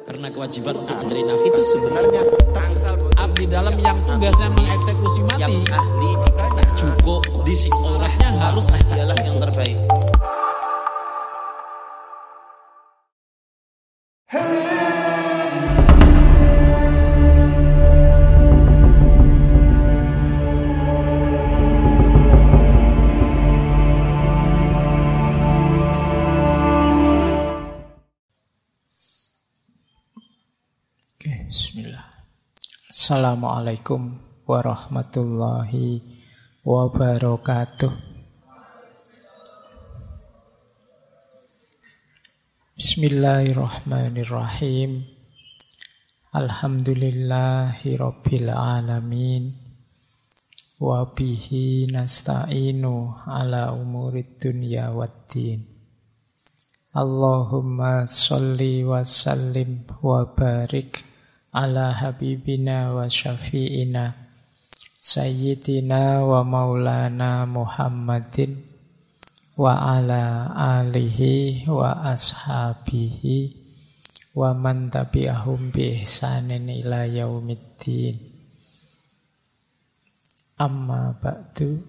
Karena kewajiban untuk mencari nafkah itu sebenarnya abdi dalam yang tugasnya mengeksekusi mati, yang ahli dibaca cukup disik olehnya harus dialah yang terbaik. Bismillah. Assalamualaikum warahmatullahi wabarakatuh. Bismillahirrahmanirrahim. Alhamdulillahi rabbil alamin. Wa bihi nasta'inu ala umurid dunya waddin. Allahumma sholli wa sallim wa barik ala habibina wa syafi'ina sayyidina wa maulana Muhammadin wa ala alihi wa ashabihi wa man tabi'ahum bi ihsanin ila yaumiddin. Amma ba'du.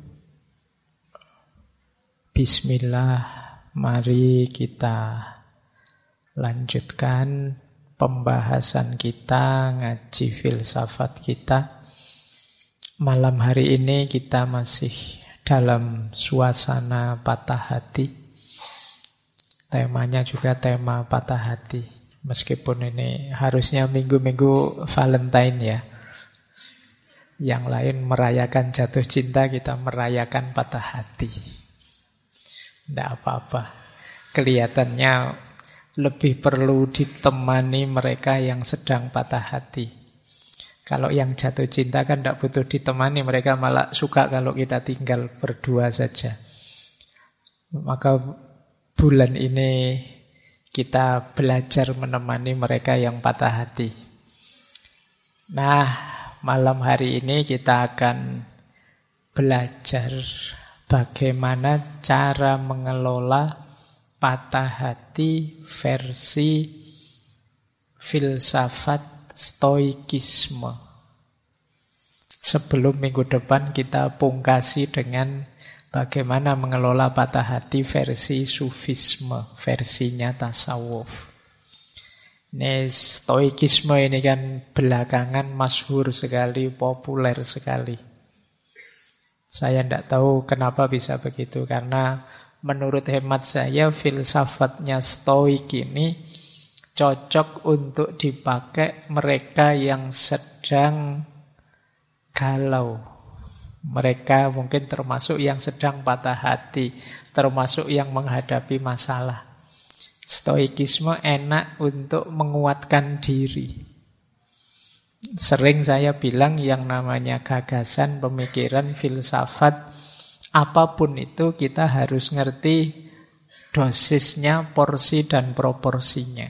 Bismillah, mari kita lanjutkan pembahasan kita, ngaji filsafat kita. Malam hari ini kita masih dalam suasana patah hati. Temanya juga tema patah hati. Meskipun ini harusnya minggu-minggu Valentine ya. Yang lain merayakan jatuh cinta, kita merayakan patah hati. Tidak apa-apa. Kelihatannya lebih perlu ditemani mereka yang sedang patah hati. Kalau yang jatuh cinta kan tidak butuh ditemani, mereka malah suka kalau kita tinggal berdua saja. Maka bulan ini kita belajar menemani mereka yang patah hati. Nah, malam hari ini kita akan belajar bagaimana cara mengelola patah hati versi filsafat stoikisme. Sebelum minggu depan kita pungkasi dengan bagaimana mengelola patah hati versi sufisme, versinya tasawuf. Ini stoikisme ini kan belakangan masyhur sekali, populer sekali. Saya tidak tahu kenapa bisa begitu, karena menurut hemat saya, filsafatnya stoik ini cocok untuk dipakai mereka yang sedang galau. Mereka mungkin termasuk yang sedang patah hati, termasuk yang menghadapi masalah. Stoikisme enak untuk menguatkan diri. Sering saya bilang yang namanya gagasan, pemikiran, filsafat, apapun itu kita harus ngerti dosisnya, porsi dan proporsinya.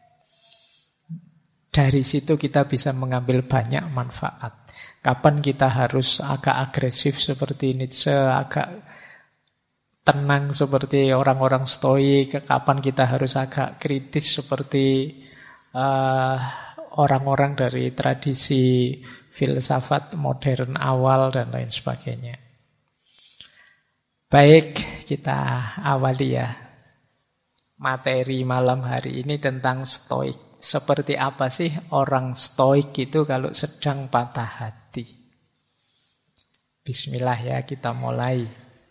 Dari situ kita bisa mengambil banyak manfaat. Kapan kita harus agak agresif seperti Nietzsche, agak tenang seperti orang-orang stoik, kapan kita harus agak kritis seperti orang-orang dari tradisi filsafat modern awal dan lain sebagainya. Baik, kita awali ya materi malam hari ini tentang stoik. Seperti apa sih orang stoik itu kalau sedang patah hati? Bismillah ya, kita mulai.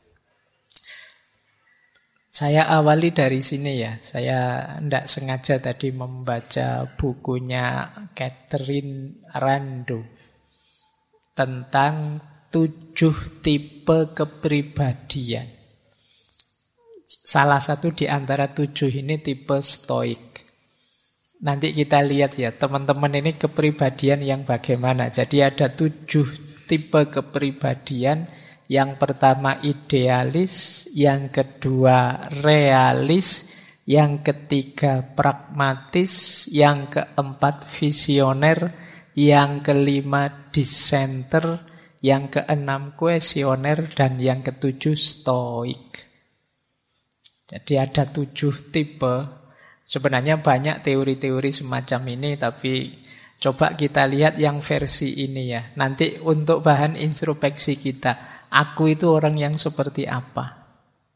Saya awali dari sini ya. Saya tidak sengaja tadi membaca bukunya Catherine Rando tentang 7 tipe kepribadian. Salah satu di antara 7 ini tipe stoik. Nanti kita lihat ya, teman-teman ini kepribadian yang bagaimana. Jadi ada 7 tipe kepribadian. Yang pertama idealis, yang kedua realis, yang ketiga pragmatis, yang keempat visioner, yang kelima dissenter, yang keenam kuesioner, dan yang ketujuh stoik. Jadi ada 7 tipe. Sebenarnya banyak teori-teori semacam ini, tapi coba kita lihat yang versi ini ya. Nanti untuk bahan introspeksi kita, aku itu orang yang seperti apa?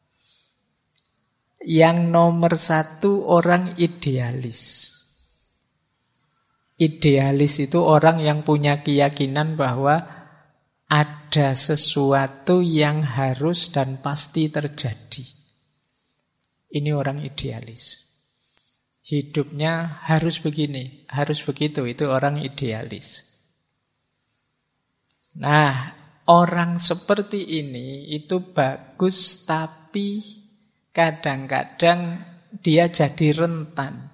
Yang nomor satu, orang idealis. Idealis itu orang yang punya keyakinan bahwa ada sesuatu yang harus dan pasti terjadi. Ini orang idealis. Hidupnya harus begini, harus begitu, itu orang idealis. Nah, orang seperti ini itu bagus, tapi kadang-kadang dia jadi rentan.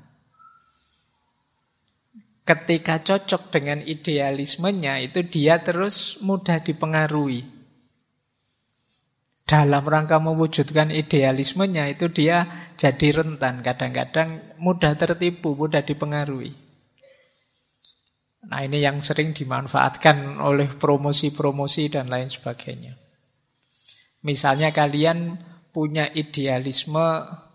Ketika cocok dengan idealismenya, itu dia terus mudah dipengaruhi. Dalam rangka mewujudkan idealismenya, itu dia jadi rentan. Kadang-kadang mudah tertipu, mudah dipengaruhi. Nah, ini yang sering dimanfaatkan oleh promosi-promosi dan lain sebagainya. Misalnya kalian punya idealisme,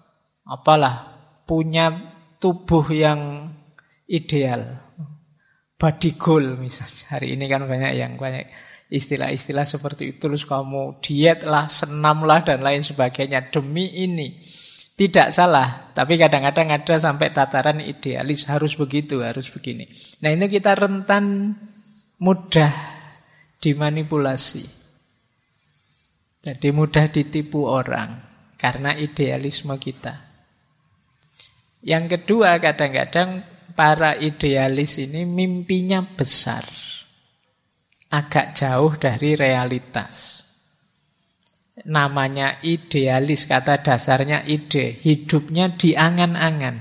punya tubuh yang ideal, body goal misalnya. Hari ini kan banyak istilah-istilah seperti itu. Terus kamu diet lah, senam lah, dan lain sebagainya demi ini. Tidak salah, tapi kadang-kadang ada sampai tataran idealis, harus begitu, harus begini. Nah, ini kita rentan mudah dimanipulasi. Jadi mudah ditipu orang karena idealisme kita. Yang kedua, kadang-kadang para idealis ini mimpinya besar, agak jauh dari realitas. Namanya idealis, kata dasarnya ide, hidupnya di angan-angan.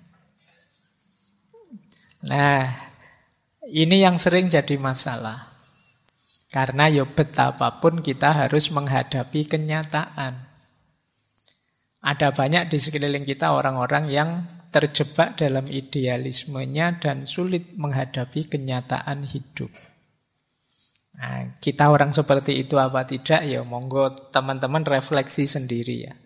Nah, ini yang sering jadi masalah. Karena betapapun kita harus menghadapi kenyataan. Ada banyak di sekeliling kita orang-orang yang terjebak dalam idealismenya dan sulit menghadapi kenyataan hidup. Nah, kita orang seperti itu apa tidak? Ya monggo teman-teman refleksi sendiri ya.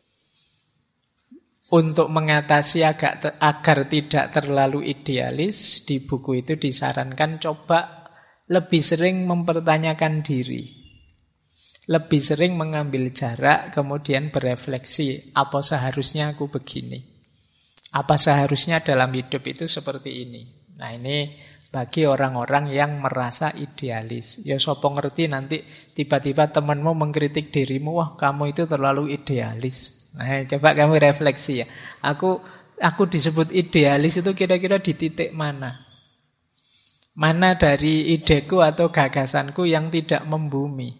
Untuk mengatasi agar tidak terlalu idealis, di buku itu disarankan coba lebih sering mempertanyakan diri. Lebih sering mengambil jarak, kemudian berefleksi, apa seharusnya aku begini? Apa seharusnya dalam hidup itu seperti ini? Nah, ini bagi orang-orang yang merasa idealis. Ya sopo ngerti nanti tiba-tiba temanmu mengkritik dirimu, wah kamu itu terlalu idealis. Nah, coba kamu refleksi ya. Aku disebut idealis itu kira-kira di titik mana? Mana dari ideku atau gagasanku yang tidak membumi?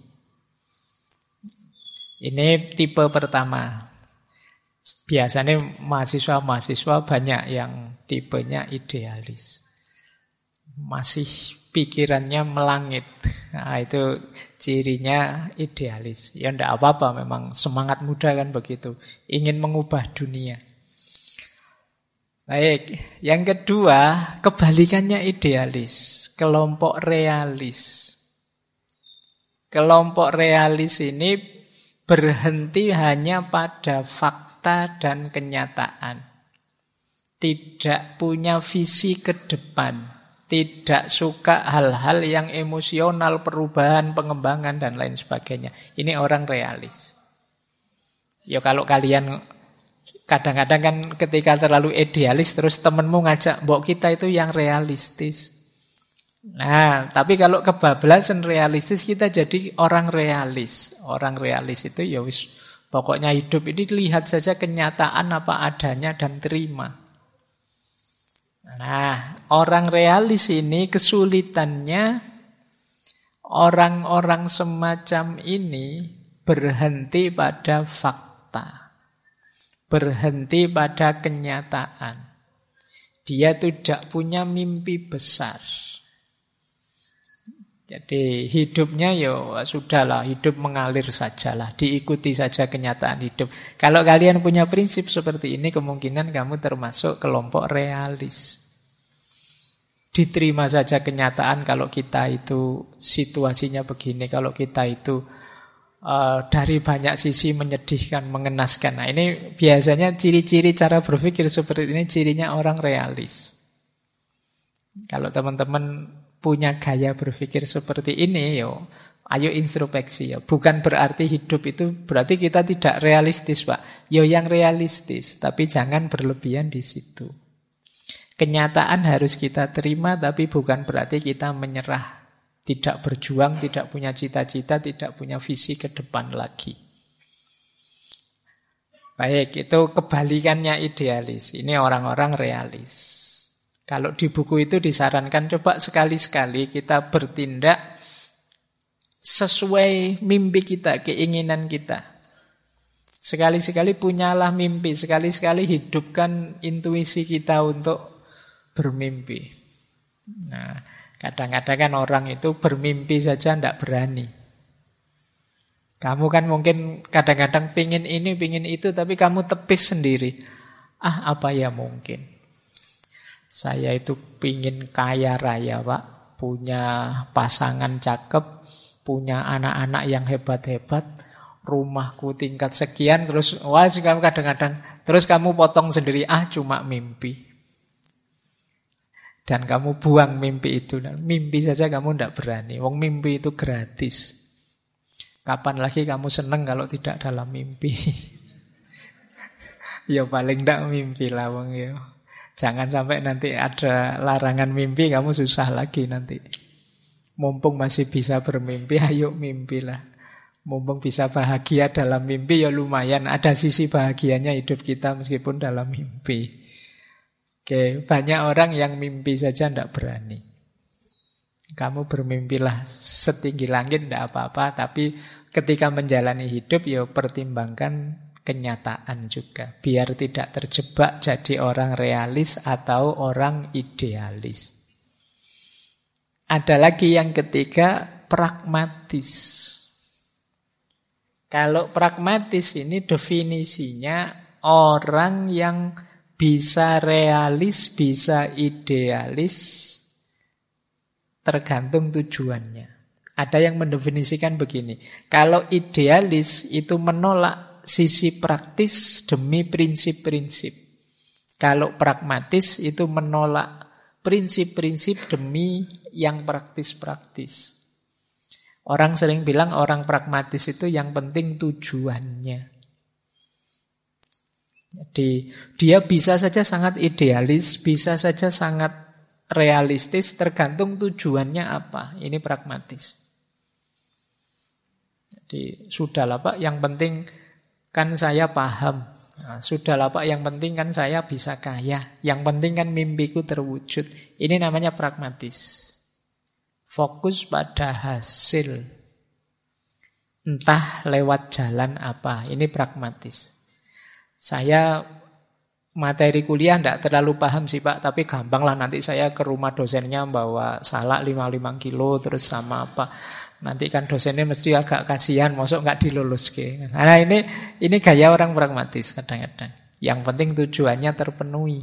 Ini tipe pertama. Biasanya mahasiswa-mahasiswa banyak yang tipenya idealis. Masih pikirannya melangit. Nah, itu cirinya idealis. Ya enggak apa-apa, memang semangat muda kan begitu. Ingin mengubah dunia. Baik, yang kedua, kebalikannya idealis. Kelompok realis. Kelompok realis ini berhenti hanya pada fakta dan kenyataan. Tidak punya visi ke depan. Tidak suka hal-hal yang emosional, perubahan, pengembangan, dan lain sebagainya. Ini orang realis. Ya kalau kalian kadang-kadang kan ketika terlalu idealis, terus temenmu ngajak, mbok kita itu yang realistis. Nah, tapi kalau kebablasan realistis, kita jadi orang realis. Orang realis itu ya wis, pokoknya hidup ini lihat saja kenyataan apa adanya dan terima. Nah, orang realis ini kesulitannya, orang-orang semacam ini berhenti pada fakta, berhenti pada kenyataan. Dia tidak punya mimpi besar. Jadi hidupnya ya sudahlah, hidup mengalir sajalah, diikuti saja kenyataan hidup. Kalau kalian punya prinsip seperti ini, kemungkinan kamu termasuk kelompok realis. Diterima saja kenyataan kalau kita itu situasinya begini, kalau kita itu dari banyak sisi menyedihkan, mengenaskan. Nah, ini biasanya ciri-ciri cara berpikir seperti ini, cirinya orang realis. Kalau teman-teman punya gaya berpikir seperti ini, ayo introspeksi ya. Bukan berarti hidup itu berarti kita tidak realistis, Pak. Yang realistis, tapi jangan berlebihan di situ. Kenyataan harus kita terima, tapi bukan berarti kita menyerah. Tidak berjuang, tidak punya cita-cita, tidak punya visi ke depan lagi. Baik, itu kebalikannya idealis. Ini orang-orang realis. Kalau di buku itu disarankan, coba sekali-sekali kita bertindak sesuai mimpi kita, keinginan kita. Sekali-sekali punyalah mimpi, sekali-sekali hidupkan intuisi kita untuk bermimpi. Nah, kadang-kadang kan orang itu bermimpi saja tidak berani. Kamu kan mungkin kadang-kadang pingin ini, pingin itu, tapi kamu tepis sendiri. Apa ya mungkin? Saya itu pingin kaya raya, Pak. Punya pasangan cakep, punya anak-anak yang hebat-hebat, rumahku tingkat sekian, terus kamu kadang-kadang, terus kamu potong sendiri, cuma mimpi. Dan kamu buang mimpi itu. Mimpi saja kamu tidak berani. Wong mimpi itu gratis. Kapan lagi kamu seneng kalau tidak dalam mimpi? Ya paling tidak mimpi lah wong ya. Jangan sampai nanti ada larangan mimpi, kamu susah lagi nanti. Mumpung masih bisa bermimpi, ayo mimpilah. Mumpung bisa bahagia dalam mimpi, ya lumayan. Ada sisi bahagianya hidup kita meskipun dalam mimpi. Oke, banyak orang yang mimpi saja tidak berani. Kamu bermimpilah setinggi langit tidak apa-apa, tapi ketika menjalani hidup ya pertimbangkan kenyataan juga. Biar tidak terjebak jadi orang realis atau orang idealis. Ada lagi yang ketiga, pragmatis. Kalau pragmatis ini definisinya orang yang bisa realis, bisa idealis, tergantung tujuannya. Ada yang mendefinisikan begini, kalau idealis itu menolak sisi praktis demi prinsip-prinsip. Kalau pragmatis itu menolak prinsip-prinsip demi yang praktis-praktis. Orang sering bilang orang pragmatis itu yang penting tujuannya. Jadi dia bisa saja sangat idealis, bisa saja sangat realistis, tergantung tujuannya apa. Ini pragmatis. Jadi sudahlah Pak, yang penting kan saya paham. Nah, sudahlah Pak, yang penting kan saya bisa kaya. Yang penting kan mimpiku terwujud. Ini namanya pragmatis. Fokus pada hasil. Entah lewat jalan apa. Ini pragmatis. Saya materi kuliah tidak terlalu paham sih Pak, tapi gampang lah nanti saya ke rumah dosennya bawa salak 55 kilo terus sama apa. Nanti kan dosennya mesti agak kasihan, mosok nggak dilulus ke. Nah ini gaya orang pragmatis kadang-kadang. Yang penting tujuannya terpenuhi.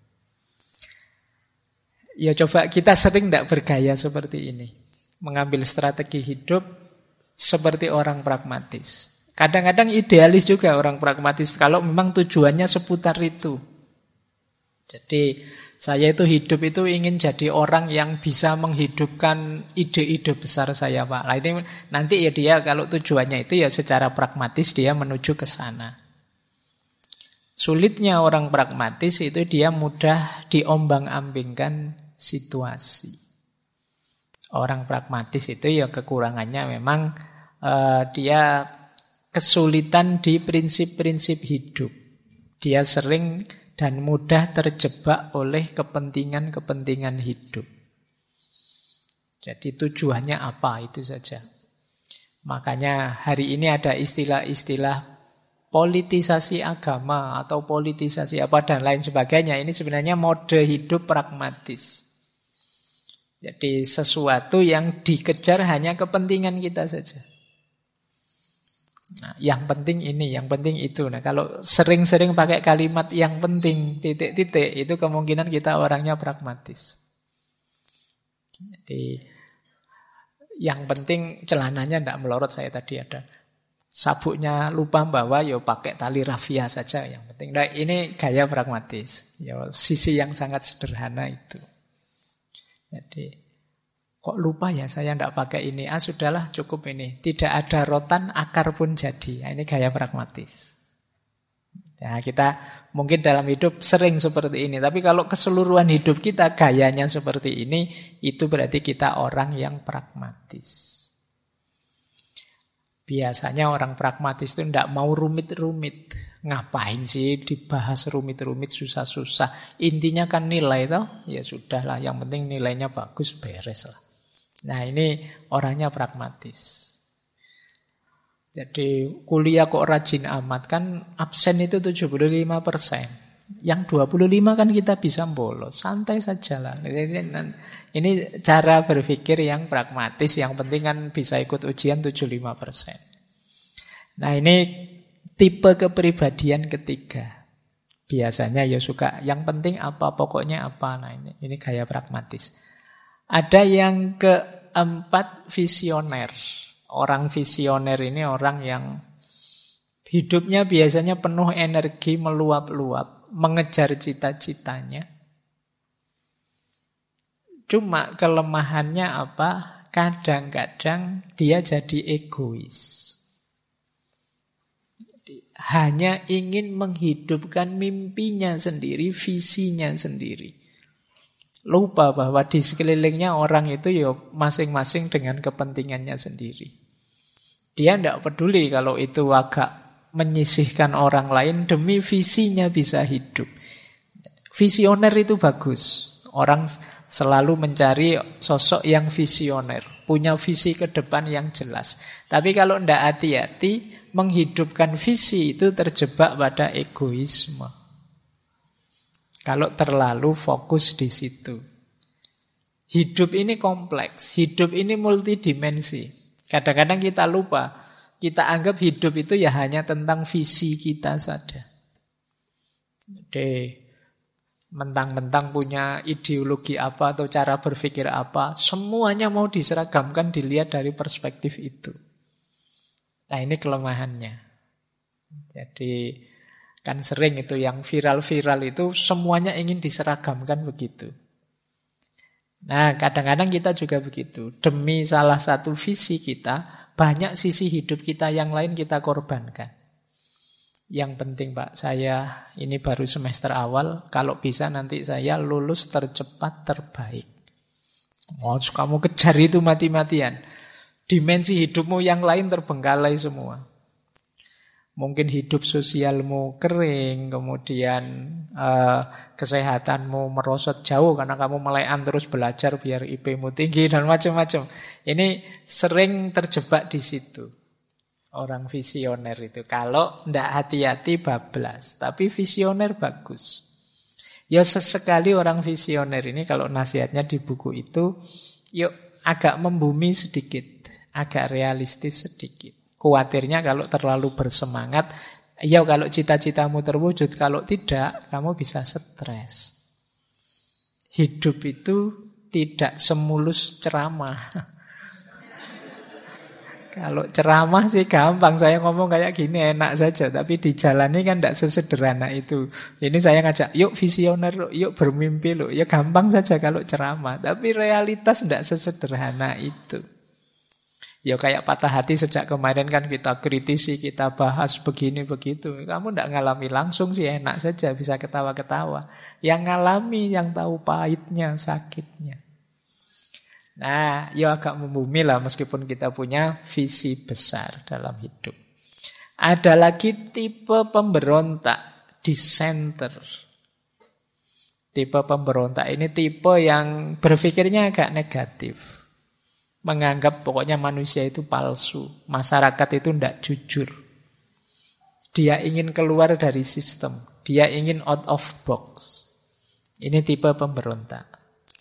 Ya coba kita sering tidak bergaya seperti ini. Mengambil strategi hidup seperti orang pragmatis. Kadang-kadang idealis juga orang pragmatis kalau memang tujuannya seputar itu. Jadi saya itu hidup itu ingin jadi orang yang bisa menghidupkan ide-ide besar saya Pak. Nah ini nanti ya dia kalau tujuannya itu ya secara pragmatis dia menuju ke sana. Sulitnya orang pragmatis itu dia mudah diombang-ambingkan situasi. Orang pragmatis itu ya kekurangannya memang dia kesulitan di prinsip-prinsip hidup. Dia sering dan mudah terjebak oleh kepentingan-kepentingan hidup. Jadi tujuannya apa itu saja. Makanya hari ini ada istilah-istilah politisasi agama atau politisasi apa dan lain sebagainya. Ini sebenarnya mode hidup pragmatis. Jadi sesuatu yang dikejar hanya kepentingan kita saja. Nah, yang penting ini, yang penting itu. Nah, kalau sering-sering pakai kalimat yang penting, titik-titik, itu kemungkinan kita orangnya pragmatis. Jadi, yang penting celananya tidak melorot, saya tadi ada. Sabuknya lupa bawa, ya pakai tali rafia saja yang penting. Nah, ini gaya pragmatis. Ya, sisi yang sangat sederhana itu. Jadi, kok lupa ya saya tidak pakai ini? Sudahlah cukup ini. Tidak ada rotan, akar pun jadi. Nah, ini gaya pragmatis. Ya, kita mungkin dalam hidup sering seperti ini. Tapi kalau keseluruhan hidup kita gayanya seperti ini, itu berarti kita orang yang pragmatis. Biasanya orang pragmatis itu tidak mau rumit-rumit. Ngapain sih dibahas rumit-rumit, susah-susah. Intinya kan nilai toh. Ya sudahlah, yang penting nilainya bagus, beres lah. Nah ini orangnya pragmatis. Jadi kuliah kok rajin amat, kan absen itu 75%. Yang 25 kan kita bisa bolos, santai saja lah. Ini cara berpikir yang pragmatis, yang penting kan bisa ikut ujian 75%. Nah ini tipe kepribadian ketiga. Biasanya ya suka, yang penting apa, pokoknya apa. Nah ini gaya pragmatis. Ada yang keempat, visioner. Orang visioner ini orang yang hidupnya biasanya penuh energi, meluap-luap, mengejar cita-citanya. Cuma kelemahannya apa? Kadang-kadang dia jadi egois. Hanya ingin menghidupkan mimpinya sendiri, visinya sendiri. Lupa bahwa di sekelilingnya orang itu ya masing-masing dengan kepentingannya sendiri. Dia tidak peduli kalau itu agak menyisihkan orang lain demi visinya bisa hidup. Visioner itu bagus. Orang selalu mencari sosok yang visioner, punya visi ke depan yang jelas. Tapi kalau tidak hati-hati, menghidupkan visi itu terjebak pada egoisme. Kalau terlalu fokus di situ. Hidup ini kompleks, hidup ini multidimensi. Kadang-kadang kita lupa. Kita anggap hidup itu ya hanya tentang visi kita saja. Jadi, mentang-mentang punya ideologi apa atau cara berpikir apa, semuanya mau diseragamkan dilihat dari perspektif itu. Nah ini kelemahannya. Jadi, kan sering itu yang viral-viral itu semuanya ingin diseragamkan begitu. Nah kadang-kadang kita juga begitu. Demi salah satu visi kita, banyak sisi hidup kita yang lain kita korbankan. Yang penting Pak, saya ini baru semester awal, kalau bisa nanti saya lulus tercepat terbaik. Oh, kamu kejar itu mati-matian. Dimensi hidupmu yang lain terbengkalai semua. Mungkin hidup sosialmu kering, kemudian kesehatanmu merosot jauh karena kamu melekan terus belajar biar IP-mu tinggi dan macam-macam. Ini sering terjebak di situ. Orang visioner itu. Kalau tidak hati-hati bablas. Tapi visioner bagus. Ya sesekali orang visioner ini kalau nasihatnya di buku itu, yuk agak membumi sedikit. Agak realistis sedikit. Khawatirnya kalau terlalu bersemangat, ya kalau cita-citamu terwujud, kalau tidak, kamu bisa stres. Hidup itu tidak semulus ceramah. Kalau ceramah sih gampang, saya ngomong kayak gini enak saja, tapi dijalani kan tidak sesederhana itu. Ini saya ngajak, yuk visioner, yuk bermimpi loh. Ya gampang saja kalau ceramah, tapi realitas tidak sesederhana itu. Ya kayak patah hati sejak kemarin kan kita kritisi, kita bahas begini begitu. Kamu tidak ngalami langsung sih enak saja, bisa ketawa-ketawa. Yang ngalami, yang tahu pahitnya, sakitnya. Nah, ya agak membumi lah meskipun kita punya visi besar dalam hidup. Ada lagi tipe pemberontak, dissenter. Tipe pemberontak ini tipe yang berpikirnya agak negatif. Menganggap pokoknya manusia itu palsu. Masyarakat itu tidak jujur. Dia ingin keluar dari sistem. Dia ingin out of box. Ini tipe pemberontak.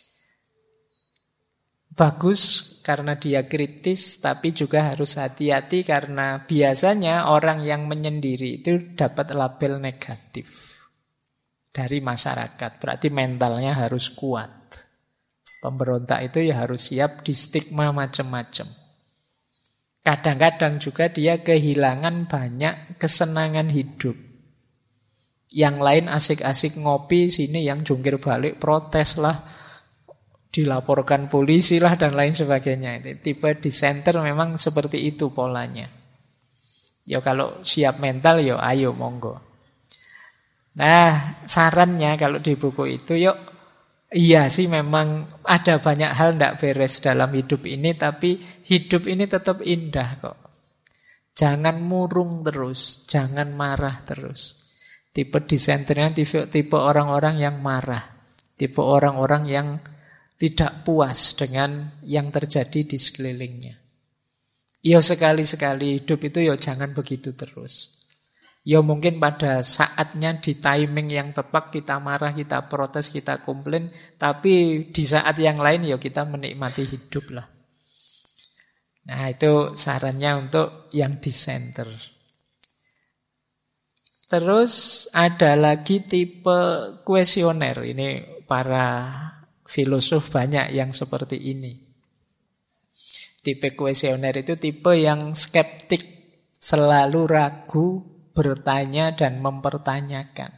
Bagus karena dia kritis, tapi juga harus hati-hati karena biasanya orang yang menyendiri itu dapat label negatif dari masyarakat. Berarti mentalnya harus kuat. Pemberontak itu ya harus siap di stigma macam-macam. Kadang-kadang juga dia kehilangan banyak kesenangan hidup. Yang lain asik-asik ngopi, sini yang jungkir balik, protes lah, dilaporkan polisi lah, dan lain sebagainya. Tipe dissenter memang seperti itu polanya. Ya kalau siap mental, ya ayo monggo. Nah, sarannya kalau di buku itu, yuk, iya sih memang ada banyak hal tidak beres dalam hidup ini, tapi hidup ini tetap indah kok. Jangan murung terus, jangan marah terus. Tipe disenternya tipe orang-orang yang marah, tipe orang-orang yang tidak puas dengan yang terjadi di sekelilingnya. Ya sekali-sekali hidup itu ya jangan begitu terus. Ya mungkin pada saatnya di timing yang tepat kita marah, kita protes, kita komplain. Tapi di saat yang lain ya kita menikmati hidup lah. Nah itu sarannya untuk yang dissenter. Terus ada lagi tipe kuesioner. Ini para filosof banyak yang seperti ini. Tipe kuesioner itu tipe yang skeptik, selalu ragu, bertanya dan mempertanyakan.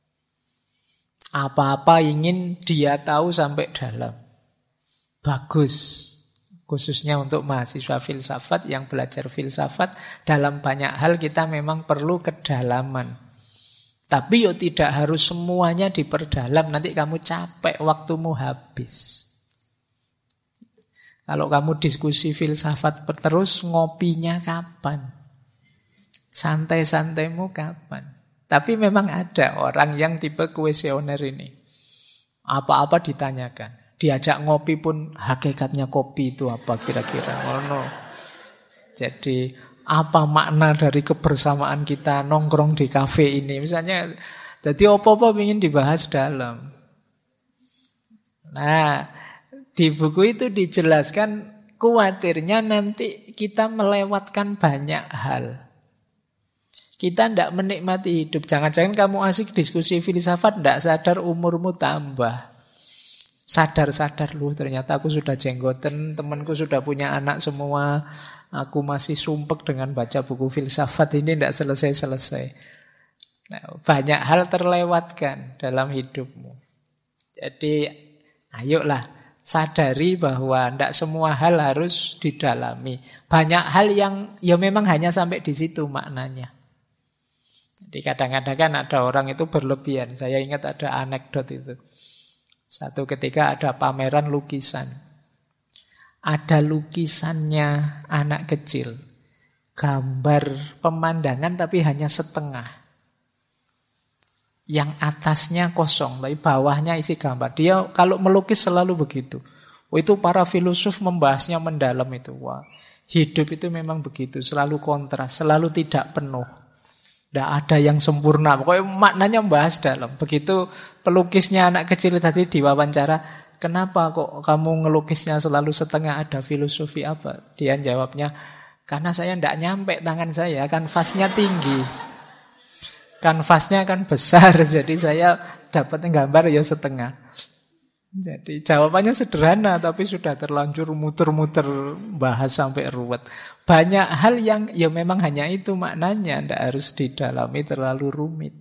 Apa-apa ingin dia tahu sampai dalam. Bagus. Khususnya untuk mahasiswa filsafat yang belajar filsafat, dalam banyak hal kita memang perlu kedalaman. Tapi tidak harus semuanya diperdalam, nanti kamu capek, waktumu habis. Kalau kamu diskusi filsafat terus, ngopinya kapan? Santai-santaimu kapan? Tapi memang ada orang yang tipe kuesioner ini. Apa-apa ditanyakan. Diajak ngopi pun hakikatnya kopi itu apa kira-kira. Oh no. Jadi apa makna dari kebersamaan kita nongkrong di kafe ini? Misalnya, jadi apa-apa ingin dibahas dalam. Nah, di buku itu dijelaskan khawatirnya nanti kita melewatkan banyak hal. Kita tidak menikmati hidup. Jangan-jangan kamu asik diskusi filsafat, tidak sadar umurmu tambah. Sadar-sadar loh ternyata aku sudah jenggoten, temanku sudah punya anak semua. Aku masih sumpek dengan baca buku filsafat ini tidak selesai-selesai. Nah, banyak hal terlewatkan dalam hidupmu. Jadi ayolah sadari bahwa tidak semua hal harus didalami. Banyak hal yang ya memang hanya sampai di situ maknanya. Jadi kadang-kadang kan ada orang itu berlebihan. Saya ingat ada anekdot itu. Satu ketika ada pameran lukisan. Ada lukisannya anak kecil. Gambar pemandangan tapi hanya setengah. Yang atasnya kosong, tapi bawahnya isi gambar. Dia kalau melukis selalu begitu. Itu para filosof membahasnya mendalam itu. Wah, hidup itu memang begitu. Selalu kontras, selalu tidak penuh. Tidak ada yang sempurna. Pokoknya maknanya membahas dalam. Begitu pelukisnya anak kecil tadi diwawancara, kenapa kok kamu ngelukisnya selalu setengah, ada filosofi apa? Dia jawabnya, karena saya tidak nyampe tangan saya, kanvasnya tinggi. Kanvasnya kan besar, jadi saya dapat gambar ya setengah. Jadi jawabannya sederhana, tapi sudah terlanjur muter-muter bahas sampai ruwet. Banyak hal yang ya memang hanya itu maknanya, tidak harus didalami terlalu rumit.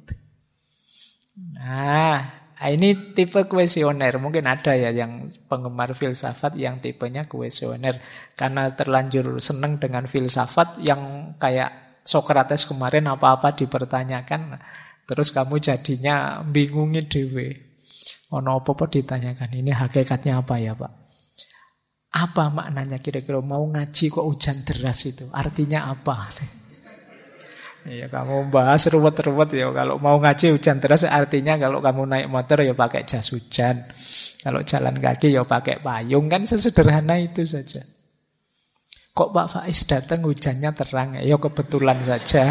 Nah, ini tipe kuesioner. Mungkin ada ya yang penggemar filsafat yang tipenya kuesioner. Karena terlanjur seneng dengan filsafat yang kayak Sokrates kemarin apa-apa dipertanyakan. Terus kamu jadinya bingungi dewe. Ono apa-apa ditanyakan. Ini hakikatnya apa ya Pak? Apa maknanya kira-kira mau ngaji kok hujan deras itu? Artinya apa? Ya kamu bahas ruwet-ruwet ya. Kalau mau ngaji hujan deras artinya kalau kamu naik motor ya pakai jas hujan. Kalau jalan kaki ya pakai payung. Kan sesederhana itu saja. Kok Pak Faiz datang hujannya terang? Ya kebetulan saja.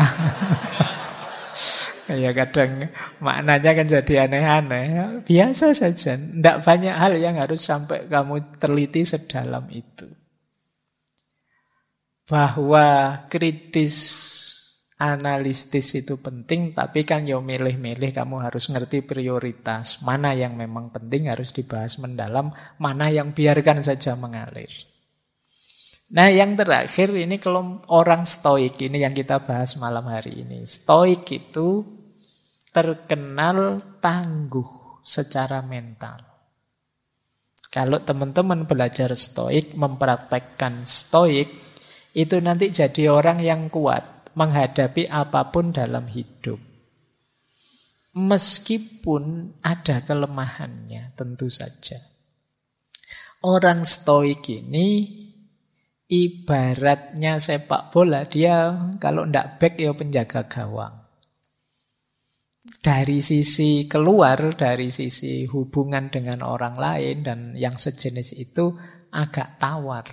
Ya kadang maknanya kan jadi aneh-aneh. Biasa saja. Tidak banyak hal yang harus sampai kamu teliti sedalam itu. Bahwa kritis analitis itu penting, tapi kan ya milih-milih, kamu harus ngerti prioritas. Mana yang memang penting harus dibahas mendalam, mana yang biarkan saja mengalir. Nah, yang terakhir ini kelompok orang stoik, ini yang kita bahas malam hari ini. Stoik itu terkenal tangguh secara mental. Kalau teman-teman belajar stoik, mempraktekkan stoik, itu nanti jadi orang yang kuat menghadapi apapun dalam hidup. Meskipun ada kelemahannya, tentu saja. Orang stoik ini ibaratnya sepak bola, dia kalau ndak back ya penjaga gawang. Dari sisi keluar, dari sisi hubungan dengan orang lain dan yang sejenis itu agak tawar.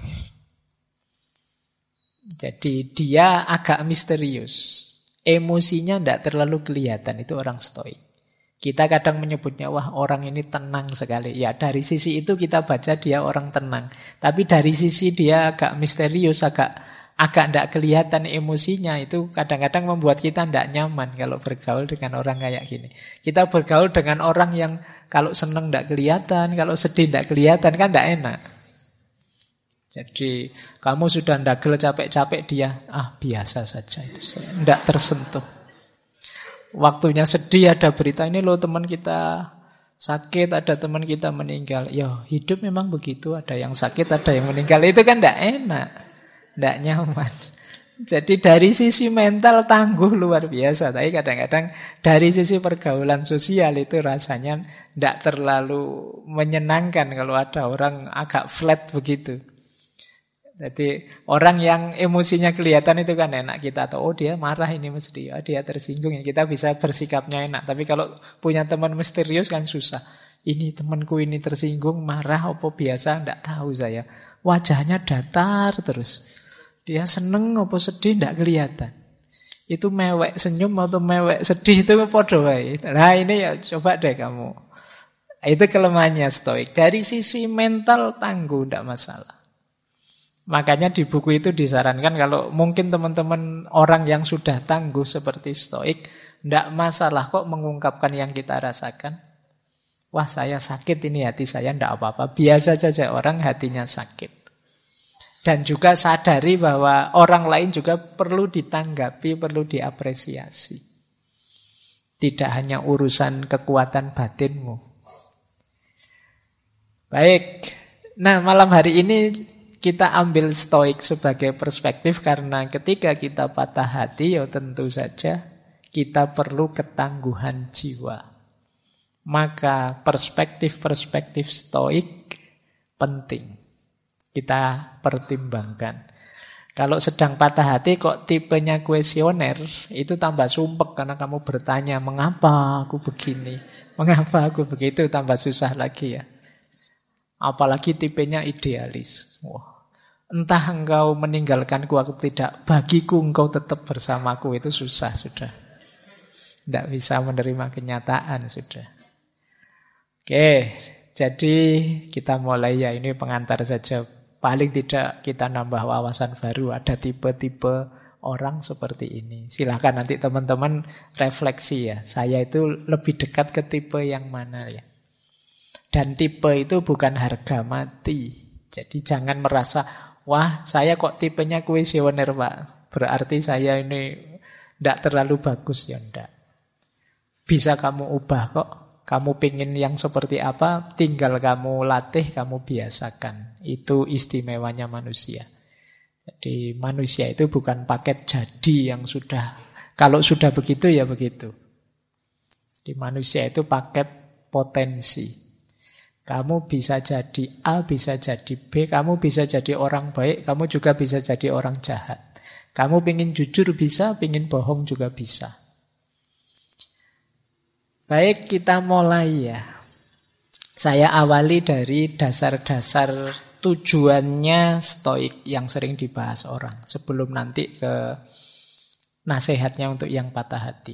Jadi dia agak misterius. Emosinya ndak terlalu kelihatan, itu orang stoik. Kita kadang menyebutnya, wah orang ini tenang sekali. Ya dari sisi itu kita baca dia orang tenang. Tapi dari sisi dia agak misterius, agak ndak kelihatan emosinya, itu kadang-kadang membuat kita ndak nyaman kalau bergaul dengan orang kayak gini. Kita bergaul dengan orang yang kalau seneng ndak kelihatan, kalau sedih ndak kelihatan, kan ndak enak. Jadi kamu sudah ndagel capek-capek, dia biasa saja, itu ndak tersentuh. Waktunya sedih, ada berita ini loh teman kita sakit, ada teman kita meninggal. Ya hidup memang begitu, ada yang sakit, ada yang meninggal. Itu kan ndak enak, ndak nyaman. Jadi dari sisi mental tangguh luar biasa. Tapi kadang-kadang dari sisi pergaulan sosial itu rasanya ndak terlalu menyenangkan kalau ada orang agak flat begitu. Jadi orang yang emosinya kelihatan itu kan enak, kita tahu, oh dia marah ini mesti, oh dia tersinggung, ya kita bisa bersikapnya enak. Tapi kalau punya teman misterius kan susah. Ini temanku ini tersinggung, marah apa biasa, enggak tahu saya. Wajahnya datar terus. Dia seneng apa sedih enggak kelihatan. Itu mewek senyum atau mewek sedih itu podo wae. Nah ini ya coba deh kamu. Itu kelemahannya stoik. Dari sisi mental tangguh enggak masalah. Makanya di buku itu disarankan kalau mungkin teman-teman orang yang sudah tangguh seperti stoik, tidak masalah kok mengungkapkan yang kita rasakan. Wah saya sakit ini, hati saya tidak apa-apa. Biasa saja orang hatinya sakit. Dan juga sadari bahwa orang lain juga perlu ditanggapi, perlu diapresiasi. Tidak hanya urusan kekuatan batinmu. Baik, nah malam hari ini kita ambil stoik sebagai perspektif karena ketika kita patah hati ya tentu saja kita perlu ketangguhan jiwa. Maka perspektif-perspektif stoik penting kita pertimbangkan. Kalau sedang patah hati kok tipenya kuesioner, itu tambah sumpek karena kamu bertanya mengapa aku begini, mengapa aku begitu, tambah susah lagi ya. Apalagi tipenya idealis. Wah. Entah engkau meninggalkanku, aku tidak. Bagiku engkau tetap bersamaku. Itu susah sudah. Tidak bisa menerima kenyataan sudah. Oke, jadi kita mulai ya. Ini pengantar saja. Paling tidak kita nambah wawasan baru. Ada tipe-tipe orang seperti ini. Silahkan nanti teman-teman refleksi ya. Saya itu lebih dekat ke tipe yang mana ya. Dan tipe itu bukan harga mati. Jadi jangan merasa, wah saya kok tipenya kuesioner Pak, berarti saya ini tidak terlalu bagus. Ya enggak. Bisa kamu ubah kok. Kamu pingin yang seperti apa, tinggal kamu latih, kamu biasakan. Itu istimewanya manusia. Jadi manusia itu bukan paket jadi yang sudah, kalau sudah begitu ya begitu. Jadi manusia itu paket potensi. Kamu bisa jadi A, bisa jadi B, kamu bisa jadi orang baik, kamu juga bisa jadi orang jahat. Kamu pingin jujur bisa, pingin bohong juga bisa. Baik, kita mulai ya. Saya awali dari dasar-dasar tujuannya stoik yang sering dibahas orang. Sebelum nanti ke nasihatnya untuk yang patah hati.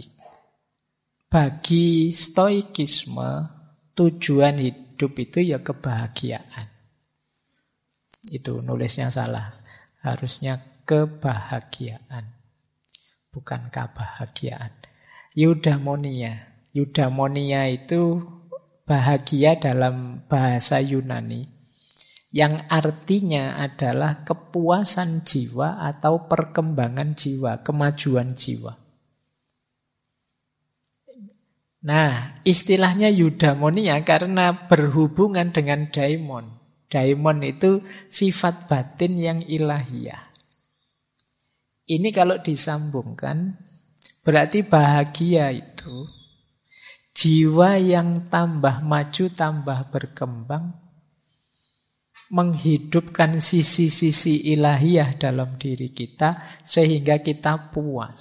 Bagi stoikisme, tujuan hidup itu ya kebahagiaan. Itu nulisnya salah. Harusnya kebahagiaan. Bukan kebahagiaan. Eudaimonia. Eudaimonia itu bahagia dalam bahasa Yunani. Yang artinya adalah kepuasan jiwa atau perkembangan jiwa, kemajuan jiwa. Nah, istilahnya eudaimonia karena berhubungan dengan daimon. Daimon itu sifat batin yang ilahiyah. Ini kalau disambungkan, berarti bahagia itu jiwa yang tambah maju, tambah berkembang, menghidupkan sisi-sisi ilahiyah dalam diri kita sehingga kita puas.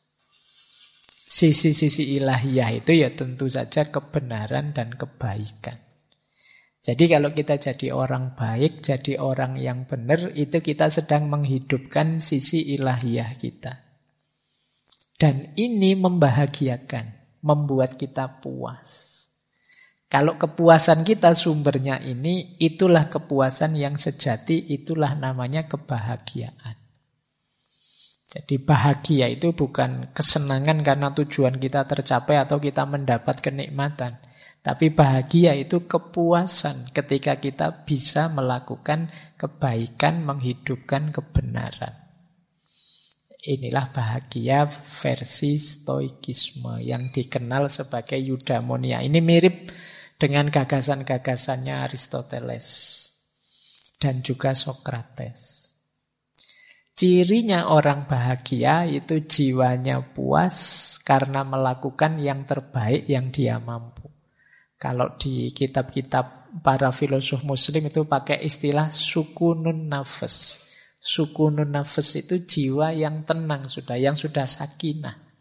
Sisi-sisi ilahiyah itu ya tentu saja kebenaran dan kebaikan. Jadi kalau kita jadi orang baik, jadi orang yang benar, itu kita sedang menghidupkan sisi ilahiyah kita. Dan ini membahagiakan, membuat kita puas. Kalau kepuasan kita sumbernya ini, itulah kepuasan yang sejati, itulah namanya kebahagiaan. Jadi bahagia itu bukan kesenangan karena tujuan kita tercapai atau kita mendapat kenikmatan. Tapi bahagia itu kepuasan ketika kita bisa melakukan kebaikan, menghidupkan kebenaran. Inilah bahagia versi stoikisme yang dikenal sebagai eudaimonia. Ini mirip dengan gagasan-gagasannya Aristoteles dan juga Sokrates. Cirinya orang bahagia itu jiwanya puas karena melakukan yang terbaik yang dia mampu. Kalau di kitab-kitab para filosof muslim itu pakai istilah sukunun nafas. Sukunun nafas itu jiwa yang tenang sudah, yang sudah sakinah.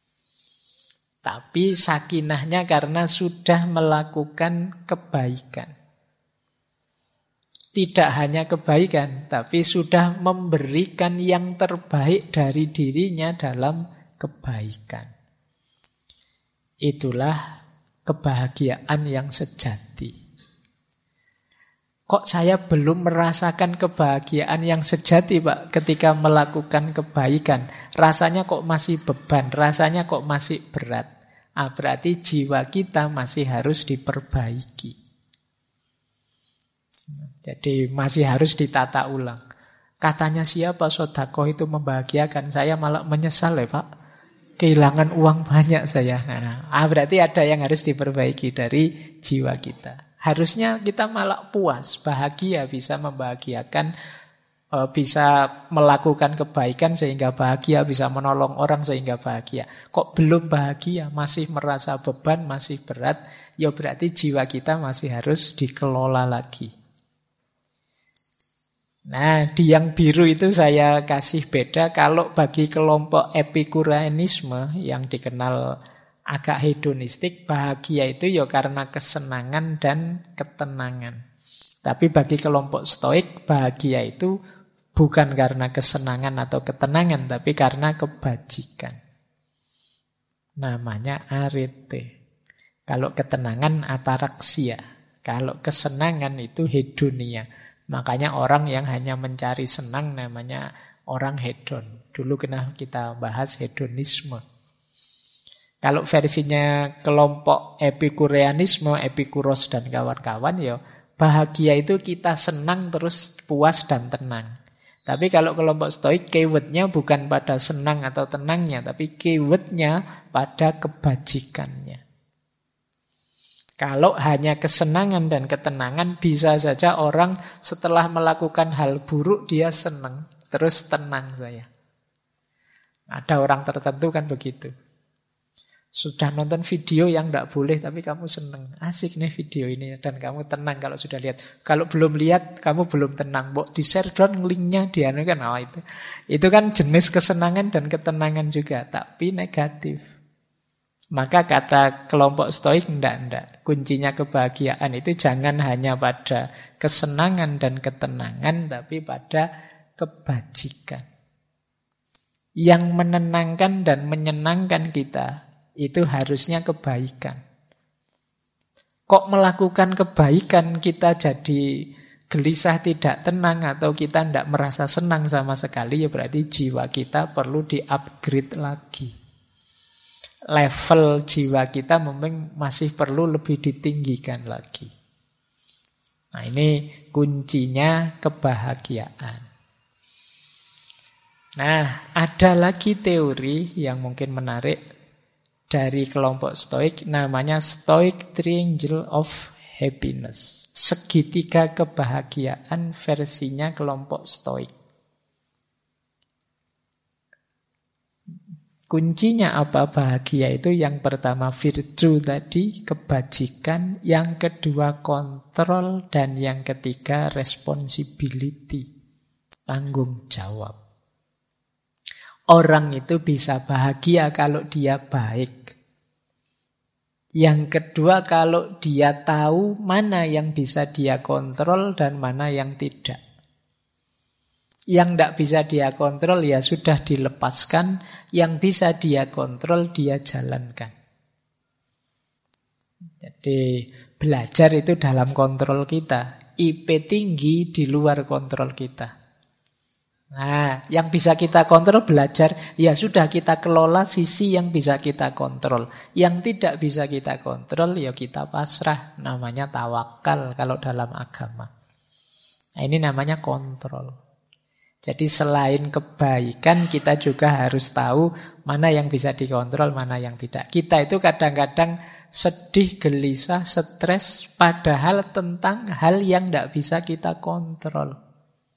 Tapi sakinahnya karena sudah melakukan kebaikan. Tidak hanya kebaikan, tapi sudah memberikan yang terbaik dari dirinya dalam kebaikan. Itulah kebahagiaan yang sejati. Kok saya belum merasakan kebahagiaan yang sejati, Pak, ketika melakukan kebaikan? Rasanya kok masih beban, rasanya kok masih berat. Berarti jiwa kita masih harus diperbaiki. Jadi masih harus ditata ulang. Katanya siapa sedekah itu membahagiakan, saya malah menyesal ya, Pak. Kehilangan uang banyak saya. Berarti ada yang harus diperbaiki dari jiwa kita. Harusnya kita malah puas, bahagia, bisa membahagiakan, bisa melakukan kebaikan sehingga bahagia, bisa menolong orang sehingga bahagia. Kok belum bahagia, masih merasa beban, masih berat, ya berarti jiwa kita masih harus dikelola lagi. Nah, di yang biru itu saya kasih beda. Kalau bagi kelompok epikureanisme yang dikenal agak hedonistik, bahagia itu ya karena kesenangan dan ketenangan. Tapi bagi kelompok stoik, bahagia itu bukan karena kesenangan atau ketenangan, tapi karena kebajikan. Namanya arete. Kalau ketenangan ataraksia, kalau kesenangan itu hedonia. Makanya orang yang hanya mencari senang namanya orang hedon. Dulu kita bahas hedonisme. Kalau versinya kelompok epikureanisme, Epikuros dan kawan-kawan, ya bahagia itu kita senang terus puas dan tenang. Tapi kalau kelompok stoik, keywordnya bukan pada senang atau tenangnya, tapi keywordnya pada kebajikannya. Kalau hanya kesenangan dan ketenangan, bisa saja orang setelah melakukan hal buruk, dia senang, terus tenang saya. Ada orang tertentu kan begitu. Sudah nonton video yang tidak boleh, tapi kamu senang. Asik nih video ini, dan kamu tenang kalau sudah lihat. Kalau belum lihat, kamu belum tenang. Mbok di-share dong linknya, kan. Itu kan jenis kesenangan dan ketenangan juga, tapi negatif. Maka kata kelompok stoik, enggak. Kuncinya kebahagiaan itu jangan hanya pada kesenangan dan ketenangan, tapi pada kebajikan. Yang menenangkan dan menyenangkan kita, itu harusnya kebaikan. Kok melakukan kebaikan kita jadi gelisah, tidak tenang, atau kita tidak merasa senang sama sekali, ya berarti jiwa kita perlu di-upgrade lagi. Level jiwa kita memang masih perlu lebih ditinggikan lagi. Nah, ini kuncinya kebahagiaan. Nah, ada lagi teori yang mungkin menarik dari kelompok Stoik, namanya Stoic Triangle of Happiness. Segitiga kebahagiaan versinya kelompok Stoik. Kuncinya apa bahagia itu? Yang pertama virtue tadi, kebajikan. Yang kedua kontrol. Dan yang ketiga responsibility, tanggung jawab. Orang itu bisa bahagia kalau dia baik. Yang kedua kalau dia tahu mana yang bisa dia kontrol dan mana yang tidak. Yang tidak bisa dia kontrol ya sudah dilepaskan. Yang bisa dia kontrol dia jalankan. Jadi belajar itu dalam kontrol kita. IP tinggi di luar kontrol kita. Nah, yang bisa kita kontrol belajar, ya sudah kita kelola sisi yang bisa kita kontrol. Yang tidak bisa kita kontrol, ya kita pasrah. Namanya tawakal kalau dalam agama. Nah, ini namanya kontrol. Jadi selain kebaikan, kita juga harus tahu mana yang bisa dikontrol, mana yang tidak. Kita itu kadang-kadang sedih, gelisah, stres, padahal tentang hal yang tidak bisa kita kontrol.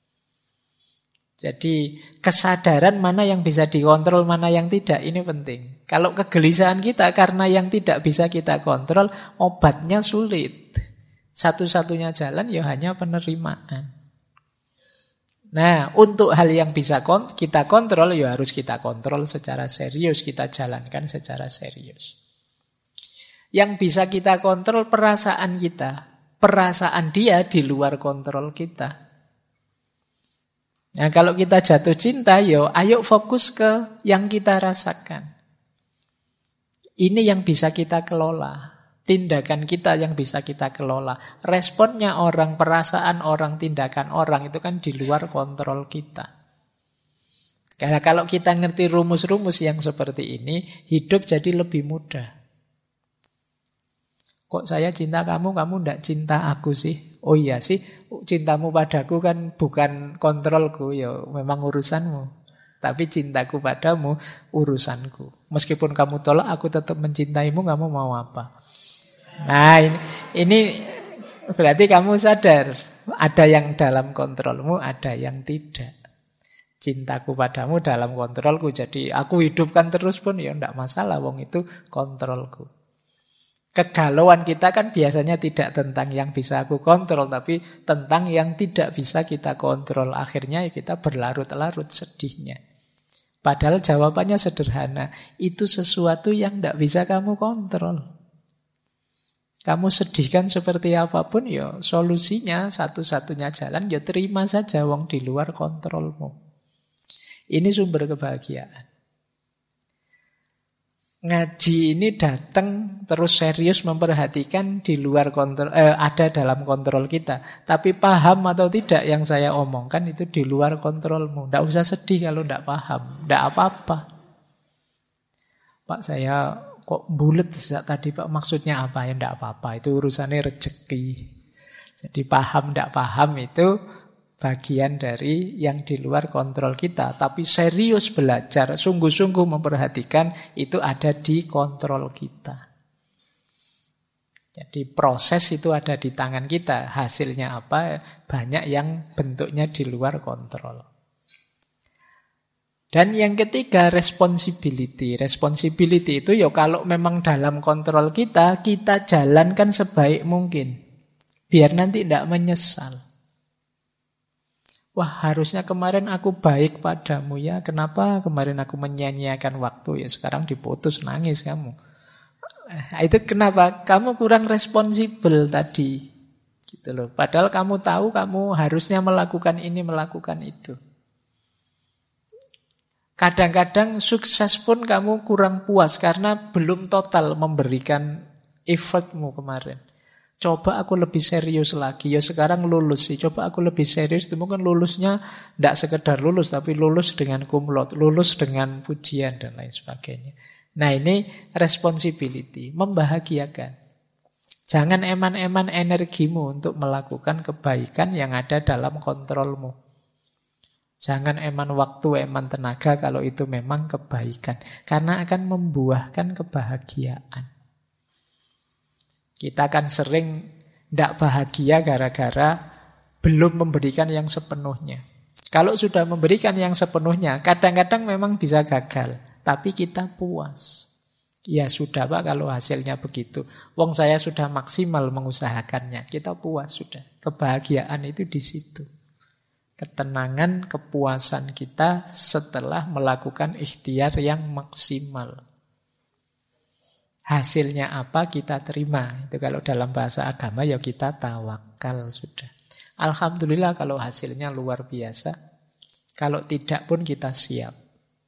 Jadi kesadaran mana yang bisa dikontrol, mana yang tidak, ini penting. Kalau kegelisahan kita karena yang tidak bisa kita kontrol, obatnya sulit. Satu-satunya jalan ya hanya penerimaan. Nah, untuk hal yang bisa kita kontrol, ya harus kita kontrol secara serius, kita jalankan secara serius. Yang bisa kita kontrol perasaan kita. Perasaan dia di luar kontrol kita. Nah, kalau kita jatuh cinta, ayo fokus ke yang kita rasakan. Ini yang bisa kita kelola. Tindakan kita yang bisa kita kelola. Responnya orang, perasaan orang, tindakan orang itu kan di luar kontrol kita. Karena kalau kita ngerti rumus-rumus yang seperti ini, hidup jadi lebih mudah. Kok saya cinta kamu, kamu tidak cinta aku sih? Oh iya sih, cintamu padaku kan bukan kontrolku, ya memang urusanmu. Tapi cintaku padamu urusanku. Meskipun kamu tolak, aku tetap mencintaimu, kamu mau apa? Nah, ini berarti kamu sadar. Ada yang dalam kontrolmu, ada yang tidak. Cintaku padamu dalam kontrolku, jadi aku hidupkan terus pun ya tidak masalah, wong itu kontrolku. Kegalauan kita kan biasanya tidak tentang yang bisa aku kontrol, tapi tentang yang tidak bisa kita kontrol. Akhirnya kita berlarut-larut sedihnya. Padahal jawabannya sederhana. Itu sesuatu yang tidak bisa kamu kontrol. Kamu sedihkan seperti apapun, ya solusinya satu-satunya jalan, ya terima saja wong di luar kontrolmu. Ini sumber kebahagiaan. Ngaji ini datang terus serius memperhatikan di luar kontrol, ada dalam kontrol kita. Tapi paham atau tidak yang saya omongkan itu di luar kontrolmu. Tidak usah sedih kalau tidak paham. Tidak apa-apa. Pak, saya kok bulet tadi Pak, maksudnya apa? Ya tidak apa-apa, itu urusannya rezeki. Jadi paham tidak paham itu bagian dari yang di luar kontrol kita. Tapi serius belajar, sungguh-sungguh memperhatikan, itu ada di kontrol kita. Jadi proses itu ada di tangan kita. Hasilnya apa? Banyak yang bentuknya di luar kontrol. Dan yang ketiga, responsibility. Responsibility itu ya kalau memang dalam kontrol kita, kita jalankan sebaik mungkin. Biar nanti tidak menyesal. Wah, harusnya kemarin aku baik padamu ya. Kenapa kemarin aku menyia-nyiakan waktu? Ya sekarang diputus, nangis kamu. Itu kenapa? Kamu kurang responsibel tadi. Gitu loh. Padahal kamu tahu kamu harusnya melakukan ini, melakukan itu. Kadang-kadang sukses pun kamu kurang puas karena belum total memberikan effortmu kemarin. Coba aku lebih serius lagi. Ya sekarang lulus sih. Coba aku lebih serius. Itu mungkin lulusnya tidak sekedar lulus, tapi lulus dengan cum laude, lulus dengan pujian dan lain sebagainya. Nah, ini responsibility, membahagiakan. Jangan eman-eman energimu untuk melakukan kebaikan yang ada dalam kontrolmu. Jangan eman waktu, eman tenaga kalau itu memang kebaikan. Karena akan membuahkan kebahagiaan. Kita kan sering tidak bahagia gara-gara belum memberikan yang sepenuhnya. Kalau sudah memberikan yang sepenuhnya, kadang-kadang memang bisa gagal. Tapi kita puas. Ya sudah Pak kalau hasilnya begitu. Wong saya sudah maksimal mengusahakannya. Kita puas sudah. Kebahagiaan itu di situ. Ketenangan, kepuasan kita setelah melakukan ikhtiar yang maksimal. Hasilnya apa kita terima. Itu kalau dalam bahasa agama ya kita tawakal sudah. Alhamdulillah kalau hasilnya luar biasa. Kalau tidak pun kita siap.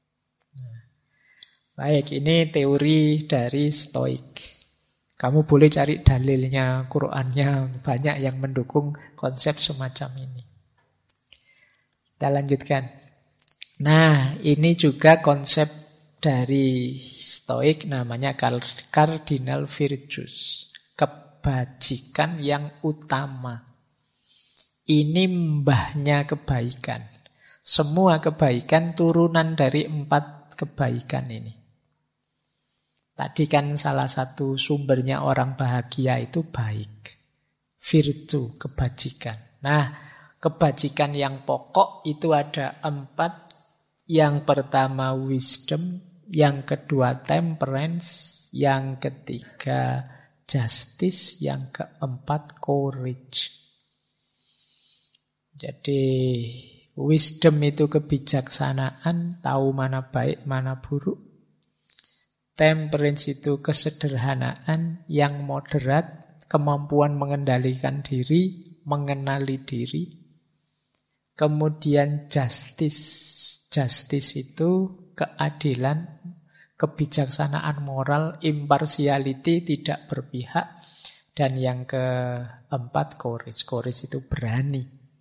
Baik, ini teori dari Stoik. Kamu boleh cari dalilnya, Qur'annya, banyak yang mendukung konsep semacam ini. Kita lanjutkan. Nah, ini juga konsep dari Stoik, namanya cardinal virtues. Kebajikan yang utama. Ini mbahnya kebaikan. Semua kebaikan turunan dari 4 kebaikan ini. Tadi kan salah satu sumbernya orang bahagia itu baik. Virtu, kebajikan. Nah, kebajikan yang pokok itu ada 4. Yang pertama wisdom, yang kedua temperance, yang ketiga justice, yang keempat courage. Jadi wisdom itu kebijaksanaan, tahu mana baik, mana buruk. Temperance itu kesederhanaan yang moderat, kemampuan mengendalikan diri, mengenali diri. Kemudian justice. Justice itu keadilan, kebijaksanaan moral, impartiality, tidak berpihak. Dan yang keempat courage. Courage itu berani.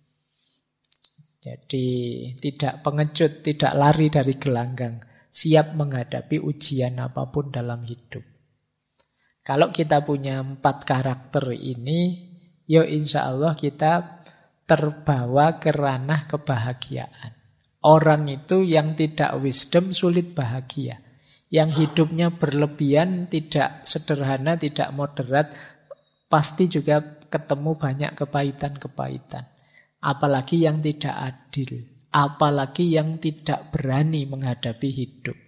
Jadi tidak pengecut, tidak lari dari gelanggang. Siap menghadapi ujian apapun dalam hidup. Kalau kita punya 4 karakter ini, ya insya Allah kita terbawa ke ranah kebahagiaan. Orang itu yang tidak wisdom sulit bahagia. Yang hidupnya berlebihan, tidak sederhana, tidak moderat, pasti juga ketemu banyak kepahitan-kepahitan. Apalagi yang tidak adil. Apalagi yang tidak berani menghadapi hidup.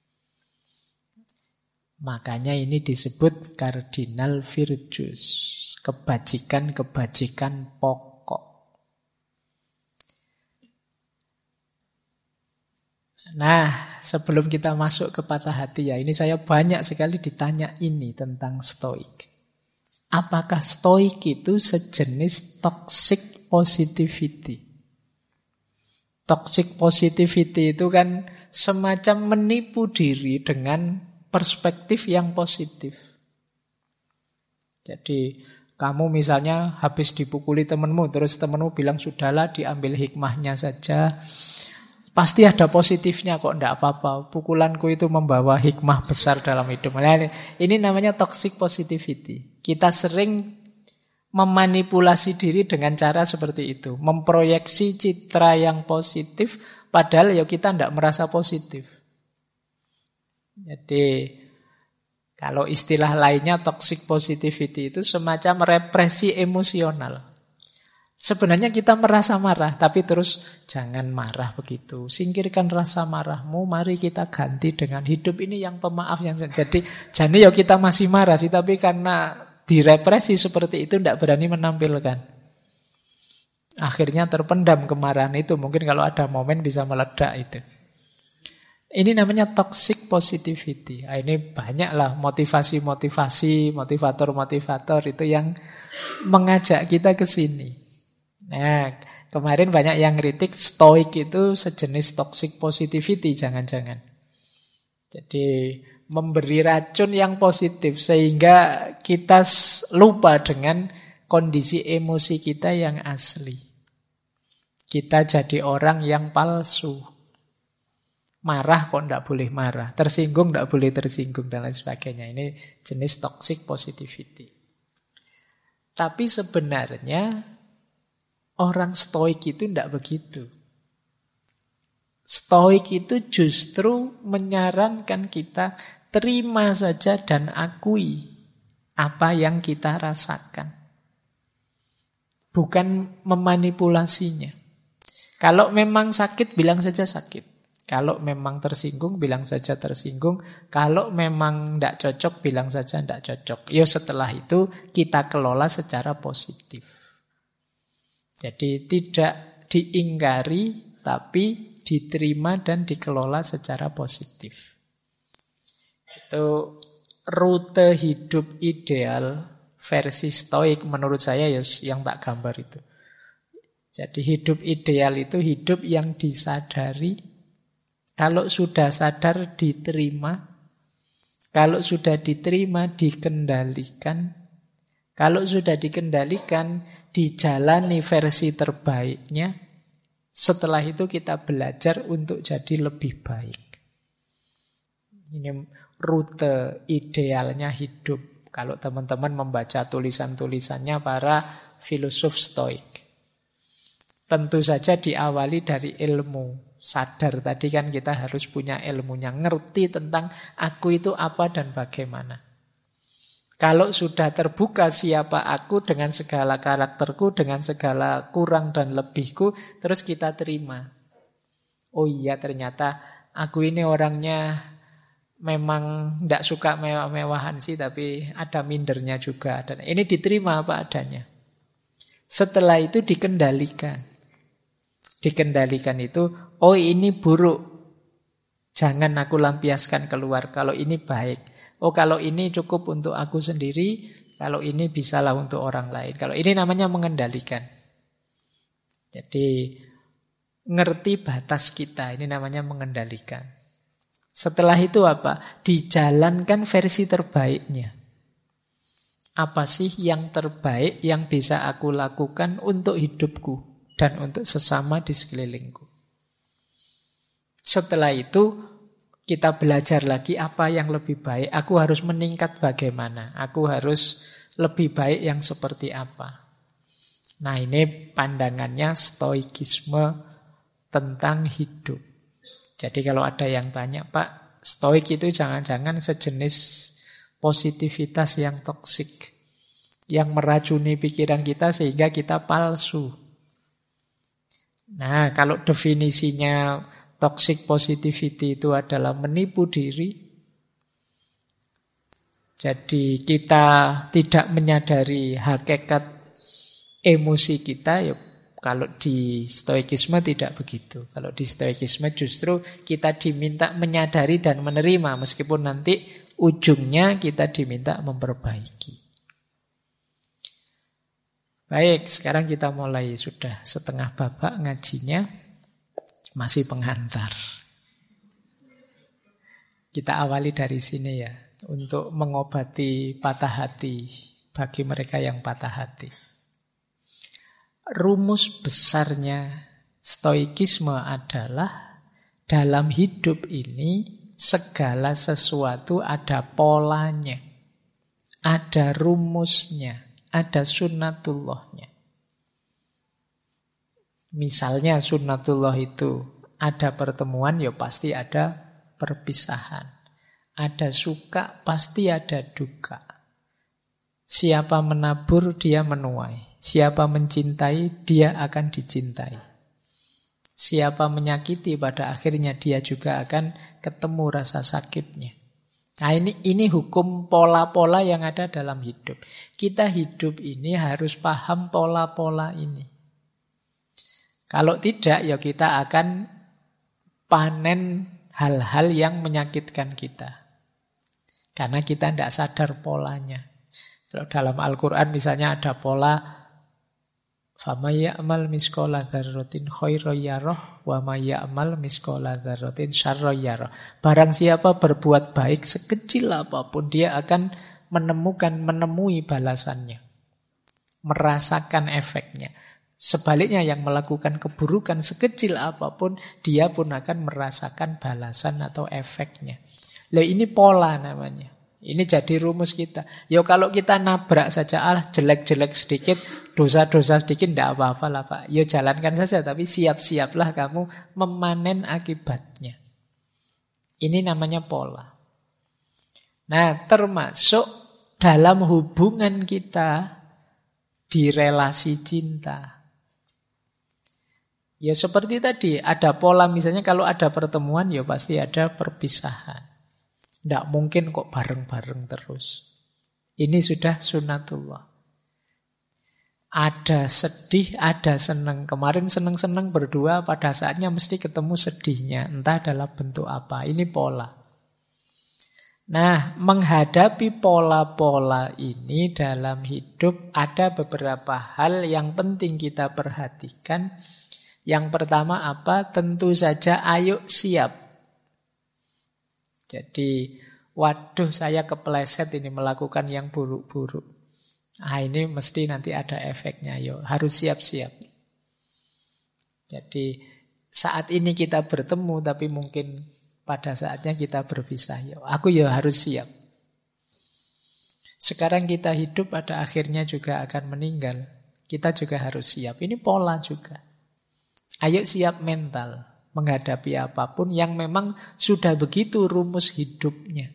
Makanya ini disebut cardinal virtues. Kebajikan-kebajikan pokok. Nah, sebelum kita masuk ke patah hati ya, ini saya banyak sekali ditanya ini tentang stoik. Apakah stoik itu sejenis toxic positivity? Toxic positivity itu kan semacam menipu diri dengan perspektif yang positif. Jadi kamu misalnya habis dipukuli temanmu, terus temanmu bilang sudahlah diambil hikmahnya saja. Pasti ada positifnya kok, enggak apa-apa. Pukulanku itu membawa hikmah besar dalam hidup. Nah, ini namanya toxic positivity. Kita sering memanipulasi diri dengan cara seperti itu. Memproyeksi citra yang positif, padahal ya kita tidak merasa positif. Jadi, kalau istilah lainnya toxic positivity itu semacam represi emosional. Sebenarnya kita merasa marah, tapi terus jangan marah begitu. Singkirkan rasa marahmu, mari kita ganti dengan hidup ini yang pemaaf. Jadi ya kita masih marah sih, tapi karena direpresi seperti itu tidak berani menampilkan. Akhirnya terpendam kemarahan itu. Mungkin kalau ada momen bisa meledak itu. Ini namanya toxic positivity. Nah, ini banyaklah motivasi-motivasi, motivator-motivator itu yang mengajak kita ke sini. Nah, kemarin banyak yang kritik stoik itu sejenis toxic positivity, jangan-jangan. Jadi memberi racun yang positif sehingga kita lupa dengan kondisi emosi kita yang asli. Kita jadi orang yang palsu. Marah kok tidak boleh marah, tersinggung tidak boleh tersinggung dan lain sebagainya. Ini jenis toxic positivity. Tapi sebenarnya orang stoik itu tidak begitu. Stoik itu justru menyarankan kita terima saja dan akui apa yang kita rasakan. Bukan memanipulasinya. Kalau memang sakit, bilang saja sakit. Kalau memang tersinggung, bilang saja tersinggung. Kalau memang tidak cocok, bilang saja tidak cocok. Ya setelah itu kita kelola secara positif. Jadi tidak diingkari, tapi diterima dan dikelola secara positif. Itu rute hidup ideal versi stoik menurut saya ya yang tak gambar itu. Jadi hidup ideal itu hidup yang disadari. Kalau sudah sadar diterima, kalau sudah diterima dikendalikan, kalau sudah dikendalikan dijalani versi terbaiknya. Setelah itu kita belajar untuk jadi lebih baik. Ini rute idealnya hidup. Kalau teman-teman membaca tulisan-tulisannya para filosof stoik. Tentu saja diawali dari ilmu. Sadar tadi kan kita harus punya ilmunya. Ngerti tentang aku itu apa dan bagaimana. Kalau sudah terbuka siapa aku dengan segala karakterku, dengan segala kurang dan lebihku, terus kita terima. Oh iya ternyata aku ini orangnya memang tidak suka mewah-mewahan sih, tapi ada mindernya juga. Dan ini diterima apa adanya. Setelah itu dikendalikan. Dikendalikan itu, oh ini buruk, jangan aku lampiaskan keluar. Kalau ini baik, oh kalau ini cukup untuk aku sendiri, kalau ini bisalah untuk orang lain. Kalau ini namanya mengendalikan. Jadi ngerti batas kita, ini namanya mengendalikan. Setelah itu apa? Dijalankan versi terbaiknya. Apa sih yang terbaik yang bisa aku lakukan untuk hidupku dan untuk sesama di sekelilingku. Setelah itu kita belajar lagi apa yang lebih baik. Aku harus meningkat bagaimana. Aku harus lebih baik yang seperti apa. Nah ini pandangannya stoikisme tentang hidup. Jadi kalau ada yang tanya, Pak, stoik itu jangan-jangan sejenis positivitas yang toksik. Yang meracuni pikiran kita sehingga kita palsu. Nah, kalau definisinya toxic positivity itu adalah menipu diri. Jadi kita tidak menyadari hakikat emosi kita. Ya, kalau di stoikisme tidak begitu. Kalau di stoikisme justru kita diminta menyadari dan menerima. Meskipun nanti ujungnya kita diminta memperbaiki. Baik, sekarang kita mulai. Sudah setengah babak ngajinya. Masih penghantar. Kita awali dari sini ya. Untuk mengobati patah hati bagi mereka yang patah hati. Rumus besarnya stoikisme adalah dalam hidup ini segala sesuatu ada polanya. Ada rumusnya. Ada sunnatullahnya. Misalnya sunnatullah itu ada pertemuan, ya pasti ada perpisahan. Ada suka, pasti ada duka. Siapa menabur, dia menuai. Siapa mencintai, dia akan dicintai. Siapa menyakiti, pada akhirnya dia juga akan ketemu rasa sakitnya. Nah ini hukum pola-pola yang ada dalam hidup. Kita hidup ini harus paham pola-pola ini. Kalau tidak ya kita akan panen hal-hal yang menyakitkan kita. Karena kita tidak sadar polanya. Kalau dalam Al-Quran misalnya ada pola فَمَنْ يَعْمَلْ مِثْقَالَ ذَرَّةٍ خَيْرًا يَرَهُ وَمَنْ يَعْمَلْ مِثْقَالَ ذَرَّةٍ شَرًّا يَرَهُ. Barang siapa berbuat baik sekecil apapun, dia akan menemui balasannya. Merasakan efeknya. Sebaliknya yang melakukan keburukan sekecil apapun, dia pun akan merasakan balasan atau efeknya. Lah ini pola namanya. Ini jadi rumus kita. Ya kalau kita nabrak saja, jelek-jelek sedikit, dosa-dosa sedikit, tidak apa-apa lah Pak. Ya jalankan saja, tapi siap-siaplah kamu memanen akibatnya. Ini namanya pola. Nah, termasuk dalam hubungan kita di relasi cinta. Ya seperti tadi, ada pola misalnya kalau ada pertemuan, ya pasti ada perpisahan. Tidak mungkin kok bareng-bareng terus. Ini sudah sunatullah. Ada sedih, ada senang. Kemarin senang-senang berdua, pada saatnya mesti ketemu sedihnya. Entah dalam bentuk apa. Ini pola. Nah, menghadapi pola-pola ini dalam hidup ada beberapa hal yang penting kita perhatikan. Yang pertama apa? Tentu saja ayo siap. Jadi, waduh saya kepleset ini melakukan yang buruk-buruk. Ini mesti nanti ada efeknya. Yo, harus siap-siap. Jadi, saat ini kita bertemu, tapi mungkin pada saatnya kita berpisah. Yo, aku ya harus siap. Sekarang kita hidup, pada akhirnya juga akan meninggal. Kita juga harus siap. Ini pola juga. Ayo siap mental menghadapi apapun yang memang sudah begitu rumus hidupnya.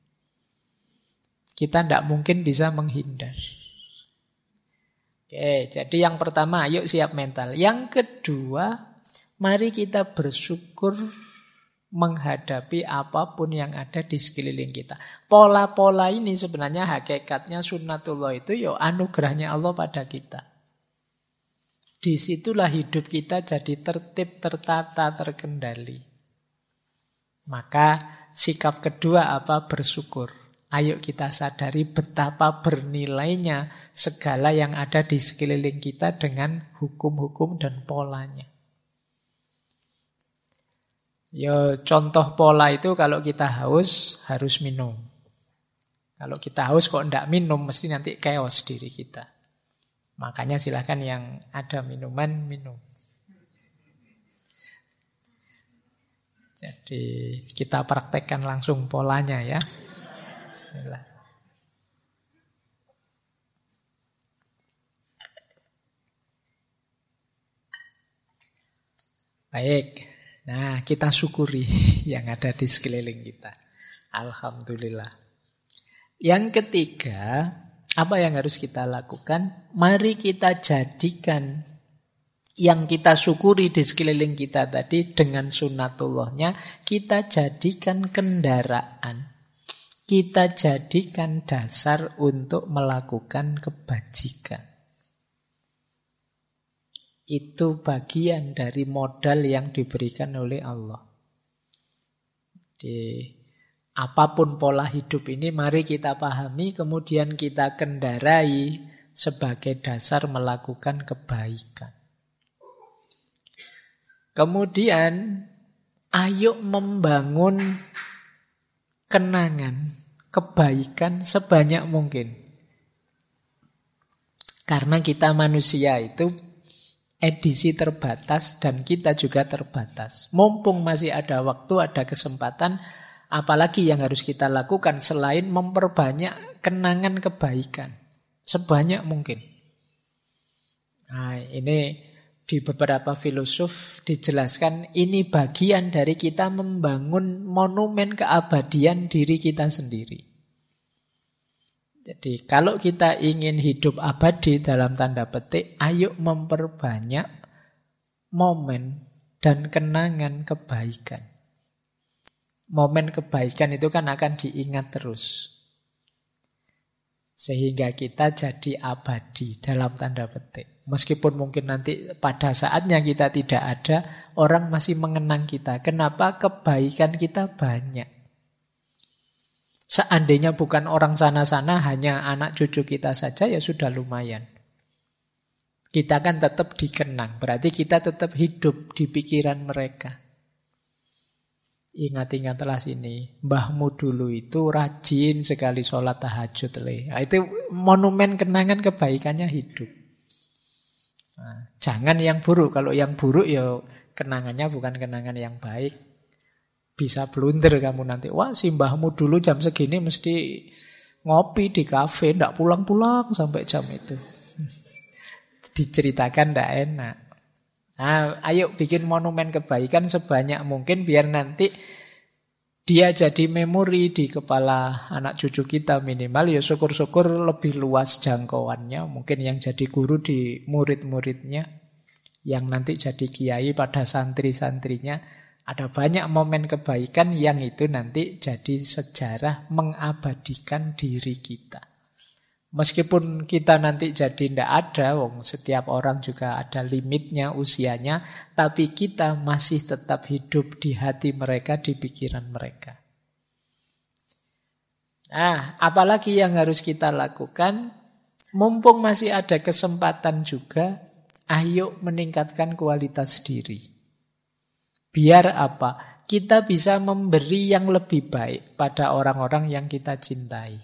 Kita tidak mungkin bisa menghindar. Oke, jadi yang pertama, ayo siap mental. Yang kedua, mari kita bersyukur menghadapi apapun yang ada di sekeliling kita. Pola-pola ini sebenarnya hakikatnya sunnatullah itu ya anugerahnya Allah pada kita. Disitulah hidup kita jadi tertib, tertata, terkendali. Maka sikap kedua apa? Bersyukur. Ayo kita sadari betapa bernilainya segala yang ada di sekeliling kita dengan hukum-hukum dan polanya. Ya contoh pola itu kalau kita haus harus minum. Kalau kita haus kok tidak minum mesti nanti chaos diri kita. Makanya silakan yang ada minuman, minum. Jadi kita praktekkan langsung polanya ya. Bismillah. Baik. Nah, kita syukuri yang ada di sekeliling kita. Alhamdulillah. Yang ketiga, apa yang harus kita lakukan? Mari kita jadikan yang kita syukuri di sekeliling kita tadi dengan sunnatullahnya, kita jadikan kendaraan. Kita jadikan dasar untuk melakukan kebajikan. Itu bagian dari modal yang diberikan oleh Allah. Apapun pola hidup ini mari kita pahami, kemudian kita kendarai sebagai dasar melakukan kebaikan. Kemudian ayo membangun kenangan kebaikan sebanyak mungkin. Karena kita manusia itu edisi terbatas dan kita juga terbatas. Mumpung masih ada waktu, ada kesempatan, apalagi yang harus kita lakukan selain memperbanyak kenangan kebaikan sebanyak mungkin. Nah, ini di beberapa filosof dijelaskan ini bagian dari kita membangun monumen keabadian diri kita sendiri. Jadi kalau kita ingin hidup abadi dalam tanda petik, ayo memperbanyak momen dan kenangan kebaikan. Momen kebaikan itu kan akan diingat terus. Sehingga kita jadi abadi dalam tanda petik. Meskipun mungkin nanti pada saatnya kita tidak ada, orang masih mengenang kita. Kenapa? Kebaikan kita banyak. Seandainya bukan orang sana-sana, hanya anak cucu kita saja, ya sudah lumayan. Kita kan tetap dikenang. Berarti kita tetap hidup di pikiran mereka. Ingat-ingatlah sini, mbahmu dulu itu rajin sekali sholat tahajud. Nah, itu monumen kenangan kebaikannya hidup. Nah, jangan yang buruk. Kalau yang buruk ya kenangannya bukan kenangan yang baik. Bisa blunder kamu nanti. Wah, si mbahmu dulu jam segini mesti ngopi di kafe, ndak pulang-pulang sampai jam itu. Diceritakan ndak enak. Nah, ayo bikin monumen kebaikan sebanyak mungkin biar nanti dia jadi memori di kepala anak cucu kita minimal. Ya syukur-syukur lebih luas jangkauannya. Mungkin yang jadi guru di murid-muridnya, yang nanti jadi kiai pada santri-santrinya. Ada banyak momen kebaikan yang itu nanti jadi sejarah mengabadikan diri kita. Meskipun kita nanti jadi tidak ada, setiap orang juga ada limitnya usianya, tapi kita masih tetap hidup di hati mereka, di pikiran mereka. Nah, apalagi yang harus kita lakukan? Mumpung masih ada kesempatan juga, ayo meningkatkan kualitas diri. Biar apa? Kita bisa memberi yang lebih baik pada orang-orang yang kita cintai.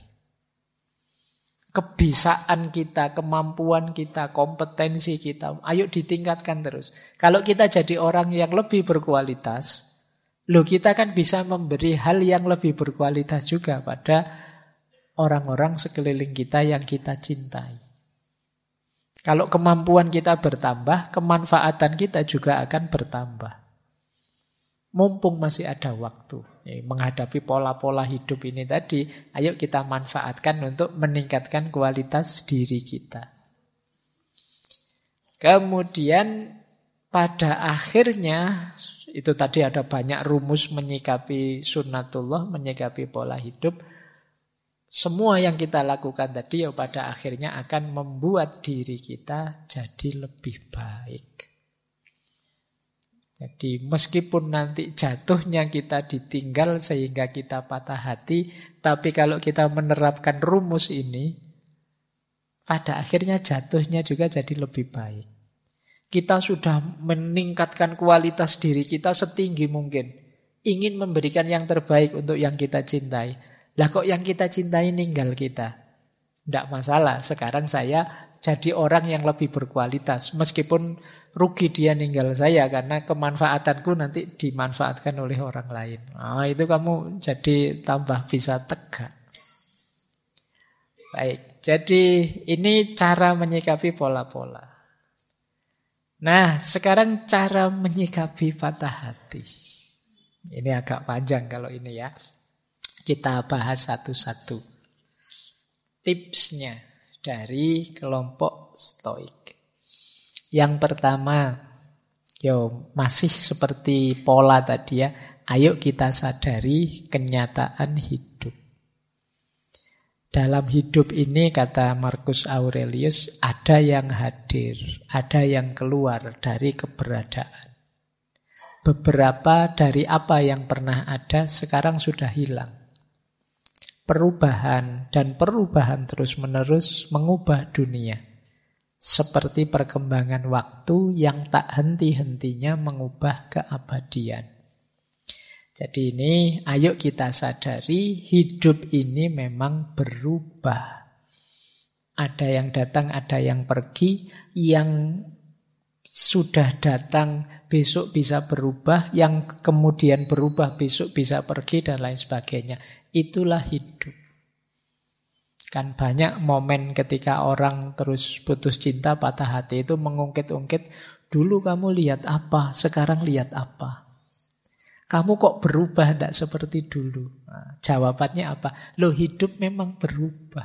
Kebisaan kita, kemampuan kita, kompetensi kita, ayo ditingkatkan terus. Kalau kita jadi orang yang lebih berkualitas, kita kan bisa memberi hal yang lebih berkualitas juga pada orang-orang sekeliling kita yang kita cintai. Kalau kemampuan kita bertambah, kemanfaatan kita juga akan bertambah. Mumpung masih ada waktu menghadapi pola-pola hidup ini tadi, ayo kita manfaatkan untuk meningkatkan kualitas diri kita. Kemudian pada akhirnya, itu tadi ada banyak rumus menyikapi sunnatullah, menyikapi pola hidup. Semua yang kita lakukan tadi pada akhirnya akan membuat diri kita jadi lebih baik. Jadi meskipun nanti jatuhnya kita ditinggal sehingga kita patah hati, tapi kalau kita menerapkan rumus ini, pada akhirnya jatuhnya juga jadi lebih baik. Kita sudah meningkatkan kualitas diri kita setinggi mungkin. Ingin memberikan yang terbaik untuk yang kita cintai. Lah kok yang kita cintai ninggal kita? Tidak masalah, sekarang saya jadi orang yang lebih berkualitas. Meskipun rugi dia ninggal saya, karena kemanfaatanku nanti dimanfaatkan oleh orang lain. Nah, itu kamu jadi tambah bisa tegak. Baik, jadi ini cara menyikapi pola-pola. Nah, sekarang cara menyikapi patah hati. Ini agak panjang kalau ini ya. Kita bahas satu-satu. Tipsnya dari kelompok Stoik. Yang pertama, masih seperti pola tadi ya. Ayo kita sadari kenyataan hidup. Dalam hidup ini, kata Marcus Aurelius, ada yang hadir, ada yang keluar dari keberadaan. Beberapa dari apa yang pernah ada sekarang sudah hilang. Perubahan dan perubahan terus-menerus mengubah dunia. Seperti perkembangan waktu yang tak henti-hentinya mengubah keabadian. Jadi ini ayo kita sadari hidup ini memang berubah. Ada yang datang, ada yang pergi. Yang sudah datang besok bisa berubah, yang kemudian berubah besok bisa pergi dan lain sebagainya. Itulah hidup. Kan banyak momen ketika orang terus putus cinta, patah hati itu mengungkit-ungkit, dulu kamu lihat apa, sekarang lihat apa. Kamu kok berubah tidak seperti dulu? Nah, jawabannya apa? Loh, hidup memang berubah.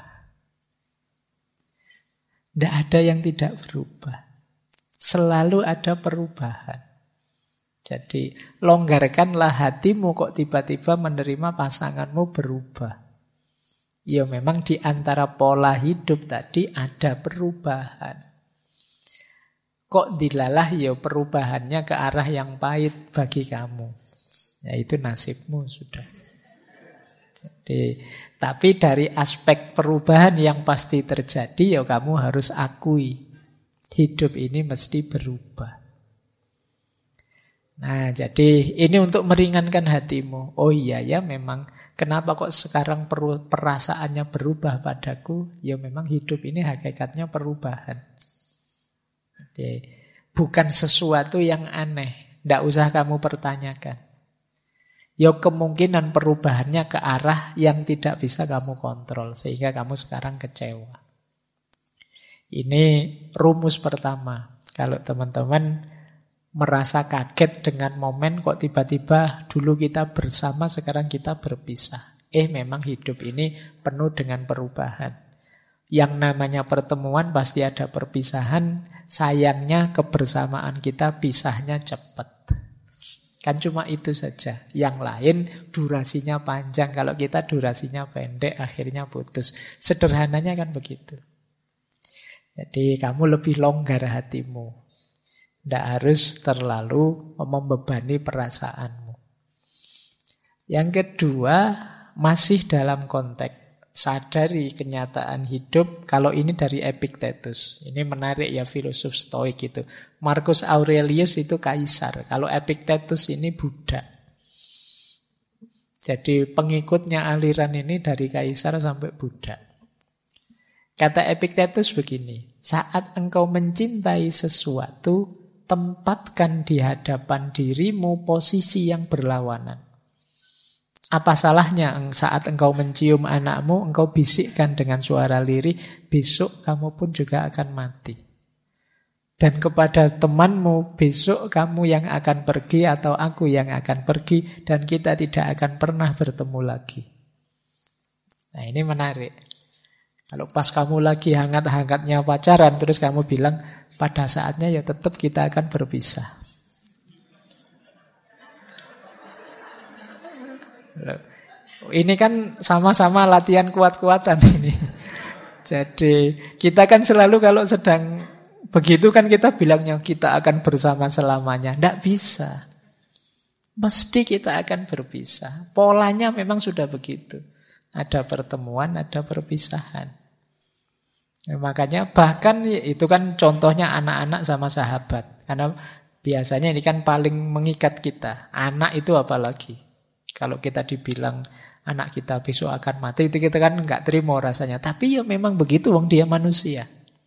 Tidak ada yang tidak berubah. Selalu ada perubahan. Jadi longgarkanlah hatimu kok tiba-tiba menerima pasanganmu berubah. Ya memang di antara pola hidup tadi ada perubahan. Kok dilalah ya perubahannya ke arah yang pahit bagi kamu. Ya itu nasibmu sudah. Jadi, tapi dari aspek perubahan yang pasti terjadi ya kamu harus akui. Hidup ini mesti berubah. Nah, jadi ini untuk meringankan hatimu. Oh iya ya memang, kenapa kok sekarang perasaannya berubah padaku? Ya memang hidup ini hakikatnya perubahan. Jadi, bukan sesuatu yang aneh. Tidak usah kamu pertanyakan. ya kemungkinan perubahannya ke arah yang tidak bisa kamu kontrol, sehingga kamu sekarang kecewa. Ini rumus pertama. Kalau teman-teman merasa kaget dengan momen kok tiba-tiba dulu kita bersama, sekarang kita berpisah. Memang hidup ini penuh dengan perubahan. Yang namanya pertemuan pasti ada perpisahan. Sayangnya kebersamaan kita pisahnya cepat. Kan cuma itu saja. Yang lain durasinya panjang. Kalau kita durasinya pendek, akhirnya putus. Sederhananya kan begitu. Jadi kamu lebih longgar hatimu. Tidak harus terlalu membebani perasaanmu. Yang kedua, masih dalam konteks sadari kenyataan hidup. Kalau ini dari Epictetus. Ini menarik ya, filosof Stoik itu. Marcus Aurelius itu kaisar. Kalau Epictetus ini Buddha. Jadi pengikutnya aliran ini dari kaisar sampai Buddha. Kata Epictetus begini, saat engkau mencintai sesuatu, tempatkan di hadapan dirimu posisi yang berlawanan. Apa salahnya saat engkau mencium anakmu, engkau bisikkan dengan suara lirih, besok kamu pun juga akan mati. Dan kepada temanmu, besok kamu yang akan pergi atau aku yang akan pergi, dan kita tidak akan pernah bertemu lagi. Nah, ini menarik. Kalau pas kamu lagi hangat-hangatnya pacaran, terus kamu bilang, pada saatnya ya tetap kita akan berpisah. Ini kan sama-sama latihan kuat-kuatan ini. Jadi kita kan selalu kalau sedang begitu kan kita bilangnya kita akan bersama selamanya. Tidak bisa. Mesti kita akan berpisah. Polanya memang sudah begitu. Ada pertemuan, ada perpisahan. Makanya bahkan itu kan contohnya anak-anak sama sahabat. Karena biasanya ini kan paling mengikat kita. Anak itu apalagi. Kalau kita dibilang anak kita besok akan mati, itu kita kan nggak terima rasanya. Tapi ya memang begitu, wong dia manusia.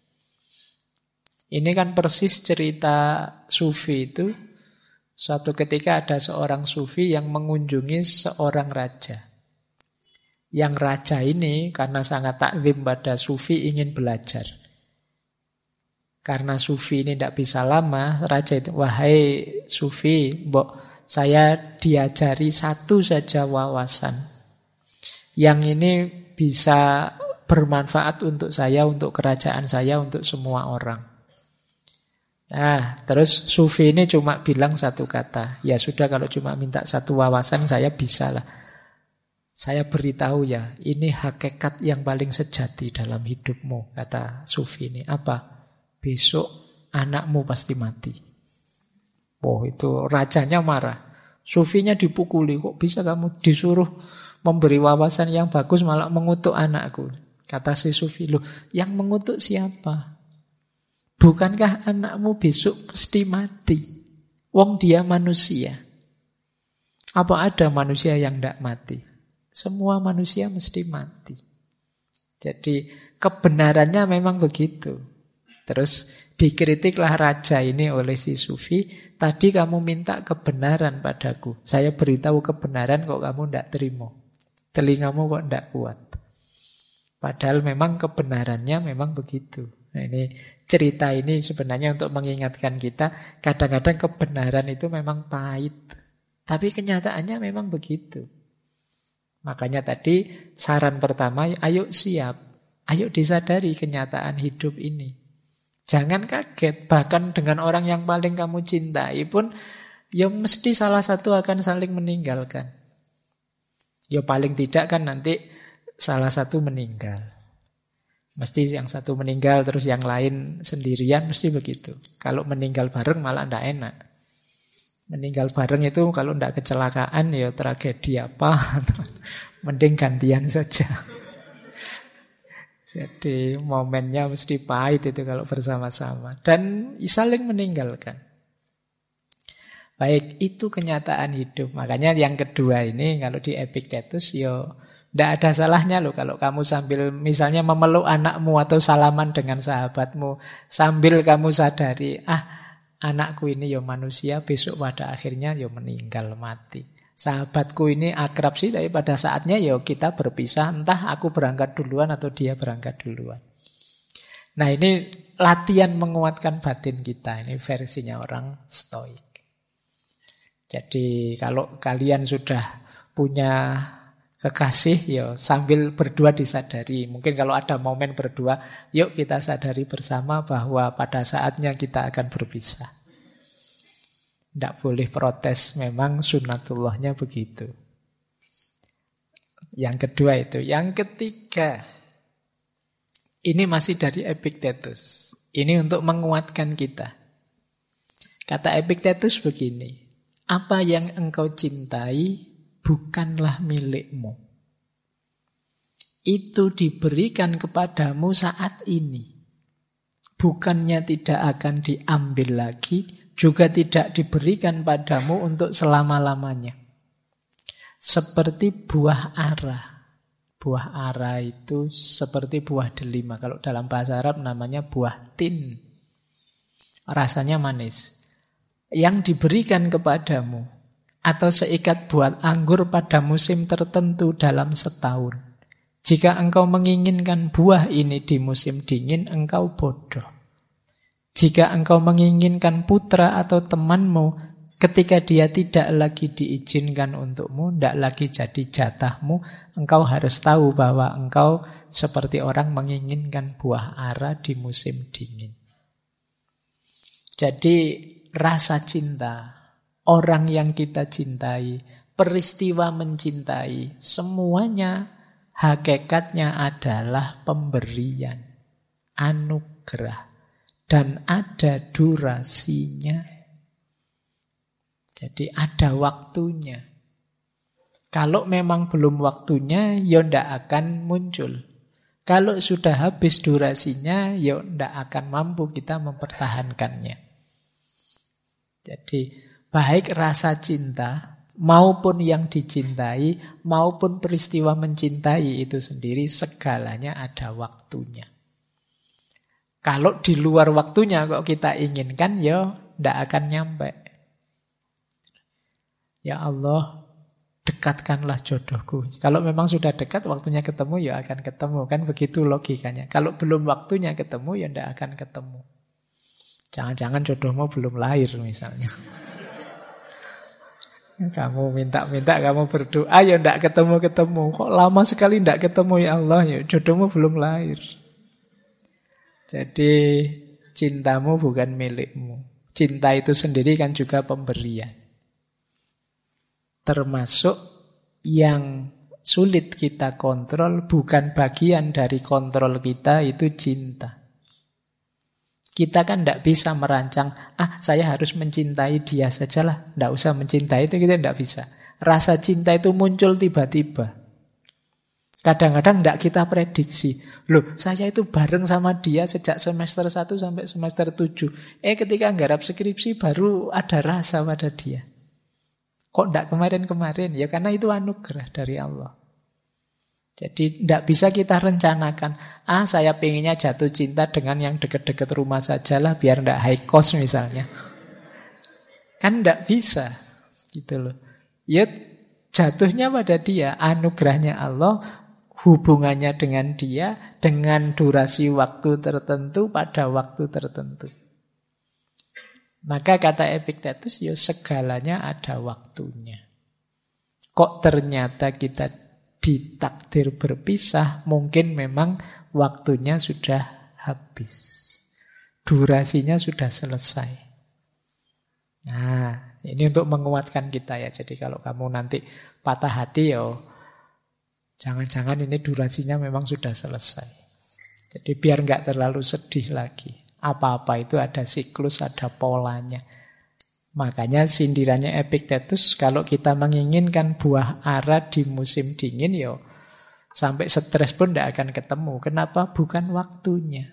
Ini kan persis cerita sufi itu. Suatu ketika ada seorang sufi yang mengunjungi seorang raja. Yang raja ini karena sangat takzim pada sufi ingin belajar. Karena sufi ini tidak bisa lama, raja itu, wahai sufi, mbok saya diajari satu saja wawasan. Yang ini bisa bermanfaat untuk saya, untuk kerajaan saya, untuk semua orang. Nah, terus sufi ini cuma bilang satu kata. Ya sudah, kalau cuma minta satu wawasan saya bisa lah. Saya beritahu ya, ini hakikat yang paling sejati dalam hidupmu, kata sufi ini. Apa? Besok anakmu pasti mati. Oh, itu rajanya marah. Sufinya dipukuli, kok bisa kamu disuruh memberi wawasan yang bagus malah mengutuk anakku. Kata si sufi, loh yang mengutuk siapa? Bukankah anakmu besok pasti mati? Wong dia manusia. Apa ada manusia yang tidak mati? Semua manusia mesti mati. Jadi kebenarannya memang begitu. Terus dikritiklah raja ini oleh si sufi. Tadi kamu minta kebenaran padaku. Saya beritahu kebenaran kok kamu tidak terima. Telingamu kok tidak kuat. Padahal memang kebenarannya memang begitu. Nah, ini cerita ini sebenarnya untuk mengingatkan kita. Kadang-kadang kebenaran itu memang pahit. Tapi kenyataannya memang begitu. Makanya tadi saran pertama, ayo siap. Ayo disadari kenyataan hidup ini. Jangan kaget, bahkan dengan orang yang paling kamu cintai pun, ya mesti salah satu akan saling meninggalkan. Ya paling tidak kan nanti salah satu meninggal. Mesti yang satu meninggal, terus yang lain sendirian, mesti begitu. Kalau meninggal bareng malah tidak enak. Meninggal bareng itu kalau tidak kecelakaan, ya tragedi apa. Mending gantian saja. Jadi momennya mesti pahit itu kalau bersama-sama. Dan saling meninggalkan. Baik, itu kenyataan hidup. Makanya yang kedua ini, kalau di Epictetus, ya tidak ada salahnya loh kalau kamu sambil misalnya memeluk anakmu atau salaman dengan sahabatmu. Sambil kamu sadari, anakku ini ya manusia, besok pada akhirnya ya meninggal, mati. Sahabatku ini akrab sih, tapi pada saatnya ya kita berpisah. Entah aku berangkat duluan atau dia berangkat duluan. Nah ini latihan menguatkan batin kita. Ini versinya orang Stoik. Jadi kalau kalian sudah punya kekasih, ya sambil berdua disadari. Mungkin kalau ada momen berdua, yuk kita sadari bersama bahwa pada saatnya kita akan berpisah. Tidak boleh protes, memang sunnatullahnya begitu. Yang kedua itu. Yang ketiga, ini masih dari Epictetus. Ini untuk menguatkan kita. Kata Epictetus begini, apa yang engkau cintai bukanlah milikmu. Itu diberikan kepadamu saat ini. Bukannya tidak akan diambil lagi, juga tidak diberikan padamu untuk selama-lamanya. Seperti buah ara. Buah ara itu seperti buah delima. Kalau dalam bahasa Arab namanya buah tin. Rasanya manis. Yang diberikan kepadamu atau seikat buah anggur pada musim tertentu dalam setahun. Jika engkau menginginkan buah ini di musim dingin, engkau bodoh. Jika engkau menginginkan putra atau temanmu ketika dia tidak lagi diizinkan untukmu, tidak lagi jadi jatahmu, engkau harus tahu bahwa engkau seperti orang menginginkan buah ara di musim dingin. Jadi rasa cinta, orang yang kita cintai, peristiwa mencintai, semuanya hakikatnya adalah pemberian, anugerah, dan ada durasinya. Jadi ada waktunya. Kalau memang belum waktunya, ya tidak akan muncul. Kalau sudah habis durasinya, ya tidak akan mampu kita mempertahankannya. Jadi baik rasa cinta maupun yang dicintai maupun peristiwa mencintai itu sendiri segalanya ada waktunya. Kalau di luar waktunya kok kita inginkan, ya tidak akan nyampe. Ya Allah, dekatkanlah jodohku. Kalau memang sudah dekat waktunya ketemu, ya akan ketemu. Kan begitu logikanya. Kalau belum waktunya ketemu, ya tidak akan ketemu. Jangan-jangan jodohmu belum lahir misalnya. Kamu minta-minta, kamu berdoa, ya tidak ketemu-ketemu. Kok lama sekali tidak ketemu ya Allah, ya jodohmu belum lahir. Jadi cintamu bukan milikmu. Cinta itu sendiri kan juga pemberian. Termasuk yang sulit kita kontrol, bukan bagian dari kontrol kita, itu cinta. Kita kan tidak bisa merancang, saya harus mencintai dia sajalah, tidak usah mencintai, itu kita tidak bisa. Rasa cinta itu muncul tiba-tiba. Kadang-kadang tidak kita prediksi. Loh, saya itu bareng sama dia sejak semester 1 sampai semester 7. Ketika nggarap skripsi baru ada rasa pada dia. Kok tidak kemarin-kemarin? Ya karena itu anugerah dari Allah. Jadi tidak bisa kita rencanakan, saya pengennya jatuh cinta dengan yang dekat-dekat rumah sajalah biar tidak high cost misalnya. Kan tidak bisa. Gitu loh. Ya jatuhnya pada dia, anugerahnya Allah, hubungannya dengan dia, dengan durasi waktu tertentu pada waktu tertentu. Maka kata Epictetus, ya segalanya ada waktunya. Kok ternyata kita ditakdir berpisah, mungkin memang waktunya sudah habis. Durasinya sudah selesai. Nah, ini untuk menguatkan kita ya. Jadi kalau kamu nanti patah hati, ya jangan-jangan ini durasinya memang sudah selesai. Jadi biar nggak terlalu sedih lagi. Apa-apa itu ada siklus, ada polanya. Makanya sindirannya Epictetus, kalau kita menginginkan buah ara di musim dingin, ya sampai stres pun tidak akan ketemu. Kenapa? Bukan waktunya.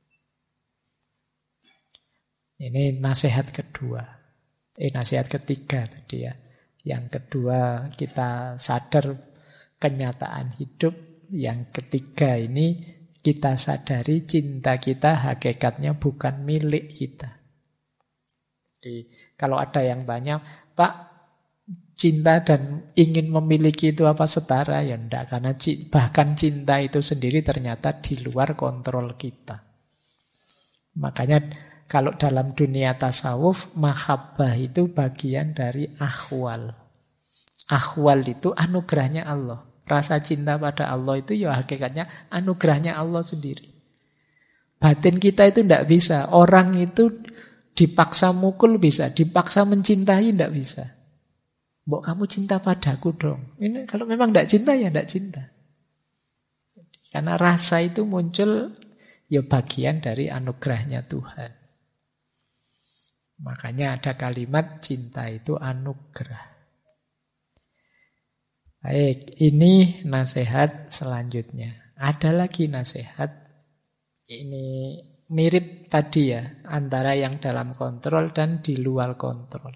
Ini nasihat kedua. Nasihat ketiga tadi ya. Yang kedua, kita sadar kenyataan hidup. Yang ketiga ini, kita sadari cinta kita hakikatnya bukan milik kita. Jadi kalau ada yang tanya, Pak, cinta dan ingin memiliki itu apa setara? Ya enggak, karena bahkan cinta itu sendiri ternyata di luar kontrol kita. Makanya kalau dalam dunia tasawuf, mahabbah itu bagian dari ahwal. Ahwal itu anugerahnya Allah. Rasa cinta pada Allah itu ya hakikatnya anugerahnya Allah sendiri. Batin kita itu tidak bisa. Orang itu dipaksa mukul bisa, dipaksa mencintai tidak bisa. Mbok kamu cinta padaku dong. Ini kalau memang tidak cinta ya tidak cinta. Karena rasa itu muncul ya bagian dari anugerahnya Tuhan. Makanya ada kalimat cinta itu anugerah. Baik, ini nasihat selanjutnya. Ada lagi nasihat. Ini mirip tadi ya, antara yang dalam kontrol dan di luar kontrol.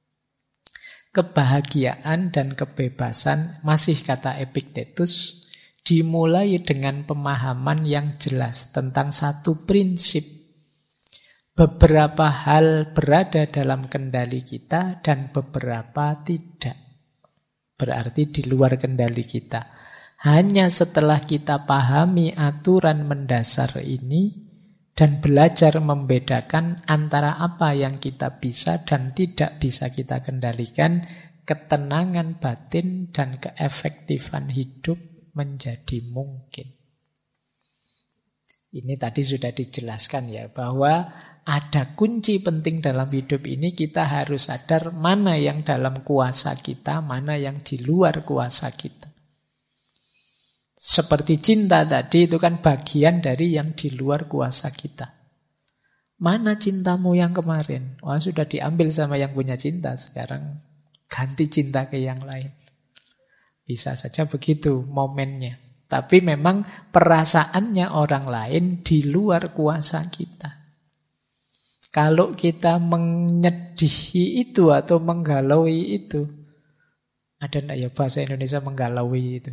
Kebahagiaan dan kebebasan, masih kata Epictetus, dimulai dengan pemahaman yang jelas tentang satu prinsip. Beberapa hal berada dalam kendali kita dan beberapa tidak. Berarti di luar kendali kita. Hanya setelah kita pahami aturan mendasar ini dan belajar membedakan antara apa yang kita bisa dan tidak bisa kita kendalikan, ketenangan batin dan keefektifan hidup menjadi mungkin. Ini tadi sudah dijelaskan ya, bahwa ada kunci penting dalam hidup ini. Kita harus sadar mana yang dalam kuasa kita, mana yang di luar kuasa kita. Seperti cinta tadi, itu kan bagian dari yang di luar kuasa kita. Mana cintamu yang kemarin? Wah, sudah diambil sama yang punya cinta. Sekarang ganti cinta ke yang lain. Bisa saja begitu momennya. Tapi memang perasaannya orang lain di luar kuasa kita. Kalau kita menyedihi itu atau menggalaui itu, ada enggak ya bahasa Indonesia menggalaui itu?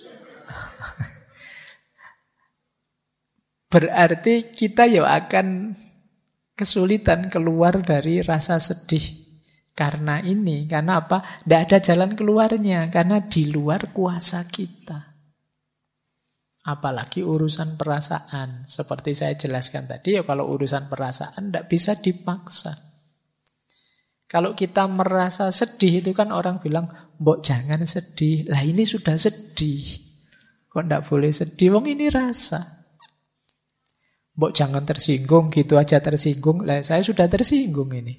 Berarti kita ya akan kesulitan keluar dari rasa sedih karena ini. Karena apa? Tidak ada jalan keluarnya, karena di luar kuasa kita. Apalagi urusan perasaan. Seperti saya jelaskan tadi, ya kalau urusan perasaan tidak bisa dipaksa. Kalau kita merasa sedih itu kan orang bilang, mbok jangan sedih. Lah ini sudah sedih. Kok tidak boleh sedih? Wong ini rasa. Mbok jangan tersinggung, gitu aja tersinggung. Lah saya sudah tersinggung ini.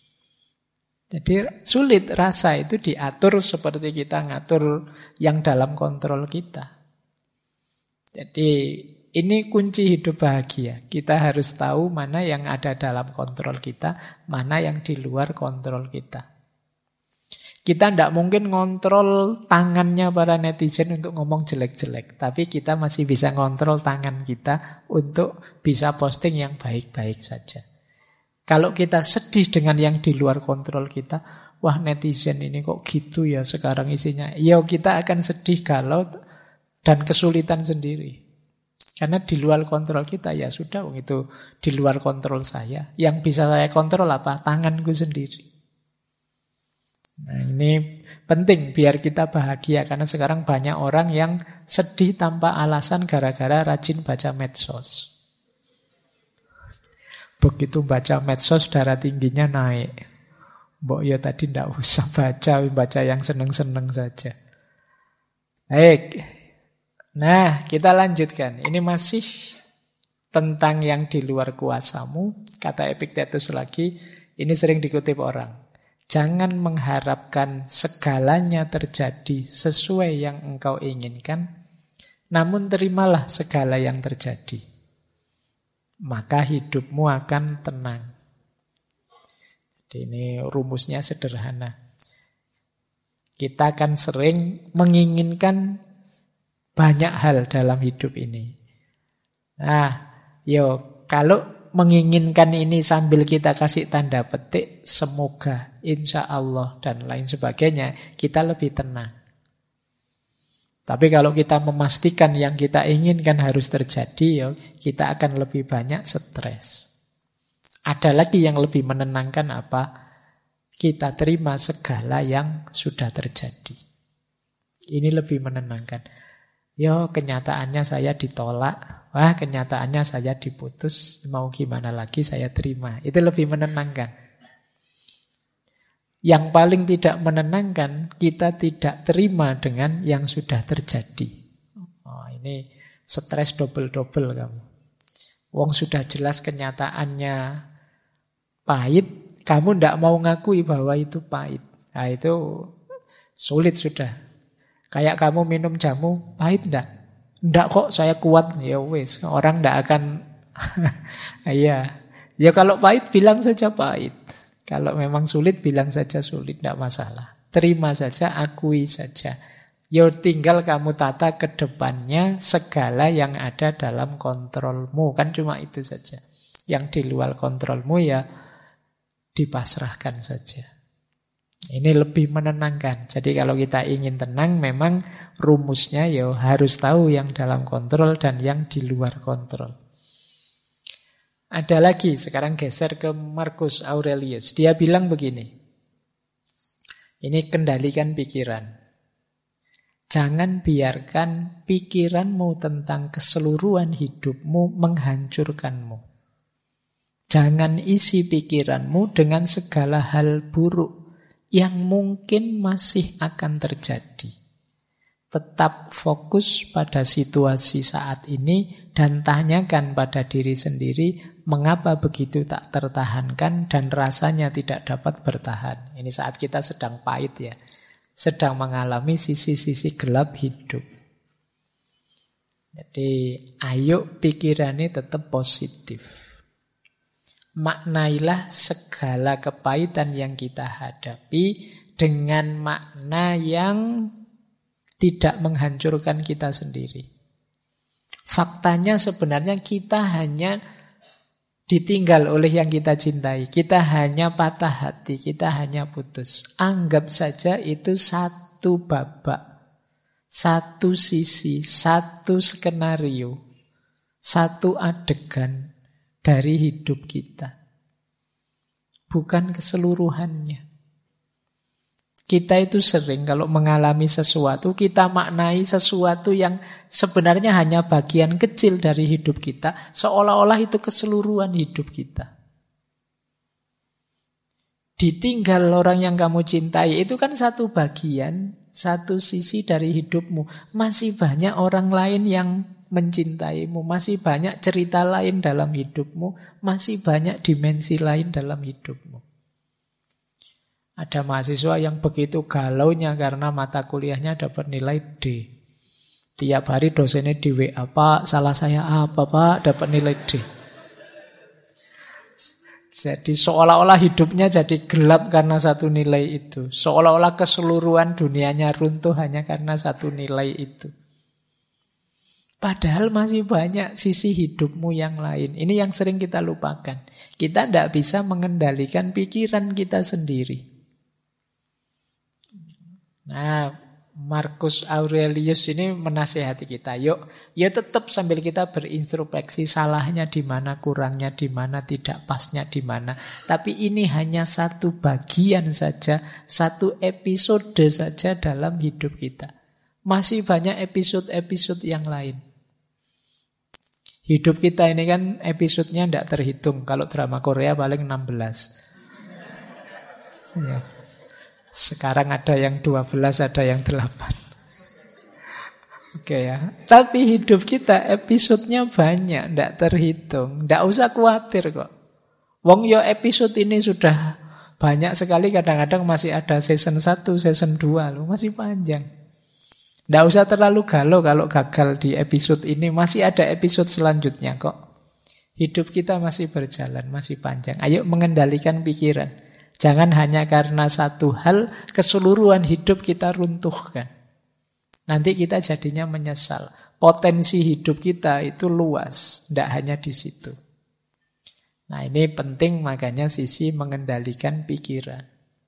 Jadi sulit rasa itu diatur seperti kita ngatur yang dalam kontrol kita. Jadi ini kunci hidup bahagia. Kita harus tahu mana yang ada dalam kontrol kita, mana yang di luar kontrol kita. Kita tidak mungkin ngontrol tangannya para netizen untuk ngomong jelek-jelek. Tapi kita masih bisa ngontrol tangan kita untuk bisa posting yang baik-baik saja. Kalau kita sedih dengan yang di luar kontrol kita, wah netizen ini kok gitu ya sekarang isinya. Ya kita akan sedih, galau, dan kesulitan sendiri. Karena di luar kontrol kita, ya sudah, itu di luar kontrol saya. Yang bisa saya kontrol apa? Tanganku sendiri. Nah ini penting biar kita bahagia. Karena sekarang banyak orang yang sedih tanpa alasan gara-gara rajin baca medsos. Begitu baca medsos darah tingginya naik. Mbok ya tadi ndak usah baca yang seneng-seneng saja. Baik. Nah, kita lanjutkan. Ini masih tentang yang di luar kuasamu. Kata Epictetus lagi, ini sering dikutip orang. Jangan mengharapkan segalanya terjadi sesuai yang engkau inginkan, namun terimalah segala yang terjadi. Maka hidupmu akan tenang. Jadi ini rumusnya sederhana. Kita akan sering menginginkan banyak hal dalam hidup ini. Nah, kalau menginginkan ini sambil kita kasih tanda petik, semoga, insya Allah, dan lain sebagainya, kita lebih tenang. Tapi kalau kita memastikan yang kita inginkan harus terjadi, kita akan lebih banyak stres. Ada lagi yang lebih menenangkan apa? Kita terima segala yang sudah terjadi. Ini lebih menenangkan. Yo, kenyataannya saya ditolak. Wah, kenyataannya saya diputus. Mau gimana lagi, saya terima. Itu lebih menenangkan. Yang paling tidak menenangkan, kita tidak terima dengan yang sudah terjadi. Oh, ini stres double-double kamu. Wong sudah jelas kenyataannya pahit, kamu tidak mau ngakui bahwa itu pahit. Nah, itu sulit sudah. Kayak kamu minum jamu, pahit enggak? Enggak kok, saya kuat. Ya wis, orang enggak akan iya. Ya kalau pahit bilang saja pahit. Kalau memang sulit bilang saja sulit, enggak masalah. Terima saja, akui saja. Ya tinggal kamu tata ke depannya segala yang ada dalam kontrolmu. Kan cuma itu saja. Yang di luar kontrolmu ya dipasrahkan saja. Ini lebih menenangkan. Jadi kalau kita ingin tenang, memang rumusnya ya harus tahu yang dalam kontrol dan yang di luar kontrol. Ada lagi, sekarang geser ke Marcus Aurelius. Dia bilang begini. Ini kendalikan pikiran. Jangan biarkan pikiranmu tentang keseluruhan hidupmu menghancurkanmu. Jangan isi pikiranmu dengan segala hal buruk yang mungkin masih akan terjadi. Tetap fokus pada situasi saat ini dan tanyakan pada diri sendiri mengapa begitu tak tertahankan dan rasanya tidak dapat bertahan. Ini saat kita sedang pahit ya. Sedang mengalami sisi-sisi gelap hidup. Jadi ayo pikirannya tetap positif. Maknailah segala kepahitan yang kita hadapi dengan makna yang tidak menghancurkan kita sendiri. Faktanya sebenarnya kita hanya ditinggal oleh yang kita cintai. Kita hanya patah hati, kita hanya putus. Anggap saja itu satu babak, satu sisi, satu skenario, satu adegan dari hidup kita. Bukan keseluruhannya. Kita itu sering kalau mengalami sesuatu, kita maknai sesuatu yang sebenarnya hanya bagian kecil dari hidup kita, seolah-olah itu keseluruhan hidup kita. Ditinggal orang yang kamu cintai, itu kan satu bagian, satu sisi dari hidupmu. Masih banyak orang lain yang mencintaimu, masih banyak cerita lain dalam hidupmu, masih banyak dimensi lain dalam hidupmu. Ada mahasiswa yang begitu galaunya karena mata kuliahnya dapat nilai D. Tiap hari dosennya di WA, Pak, salah saya apa Pak, dapat nilai D. Jadi seolah-olah hidupnya jadi gelap karena satu nilai itu. Seolah-olah keseluruhan dunianya runtuh hanya karena satu nilai itu. Padahal masih banyak sisi hidupmu yang lain. Ini yang sering kita lupakan. Kita tidak bisa mengendalikan pikiran kita sendiri. Nah, Marcus Aurelius ini menasihati kita. Yuk, ya tetap sambil kita berintrospeksi salahnya di mana, kurangnya di mana, tidak pasnya di mana. Tapi ini hanya satu bagian saja, satu episode saja dalam hidup kita. Masih banyak episode-episode yang lain. Hidup kita ini kan episodenya tidak terhitung. Kalau drama Korea paling 16. Ya. Sekarang ada yang 12, ada yang 8. Oke ya. Tapi hidup kita episodenya banyak, tidak terhitung. Tidak usah khawatir kok. Wong yo episode ini sudah banyak sekali, kadang-kadang masih ada season 1, season 2 loh, masih panjang. Tidak usah terlalu galau kalau gagal di episode ini, masih ada episode selanjutnya kok. Hidup kita masih berjalan, masih panjang. Ayo mengendalikan pikiran. Jangan hanya karena satu hal, keseluruhan hidup kita runtuhkan. Nanti kita jadinya menyesal. Potensi hidup kita itu luas, tidak hanya di situ. Nah ini penting, makanya sisi mengendalikan pikiran.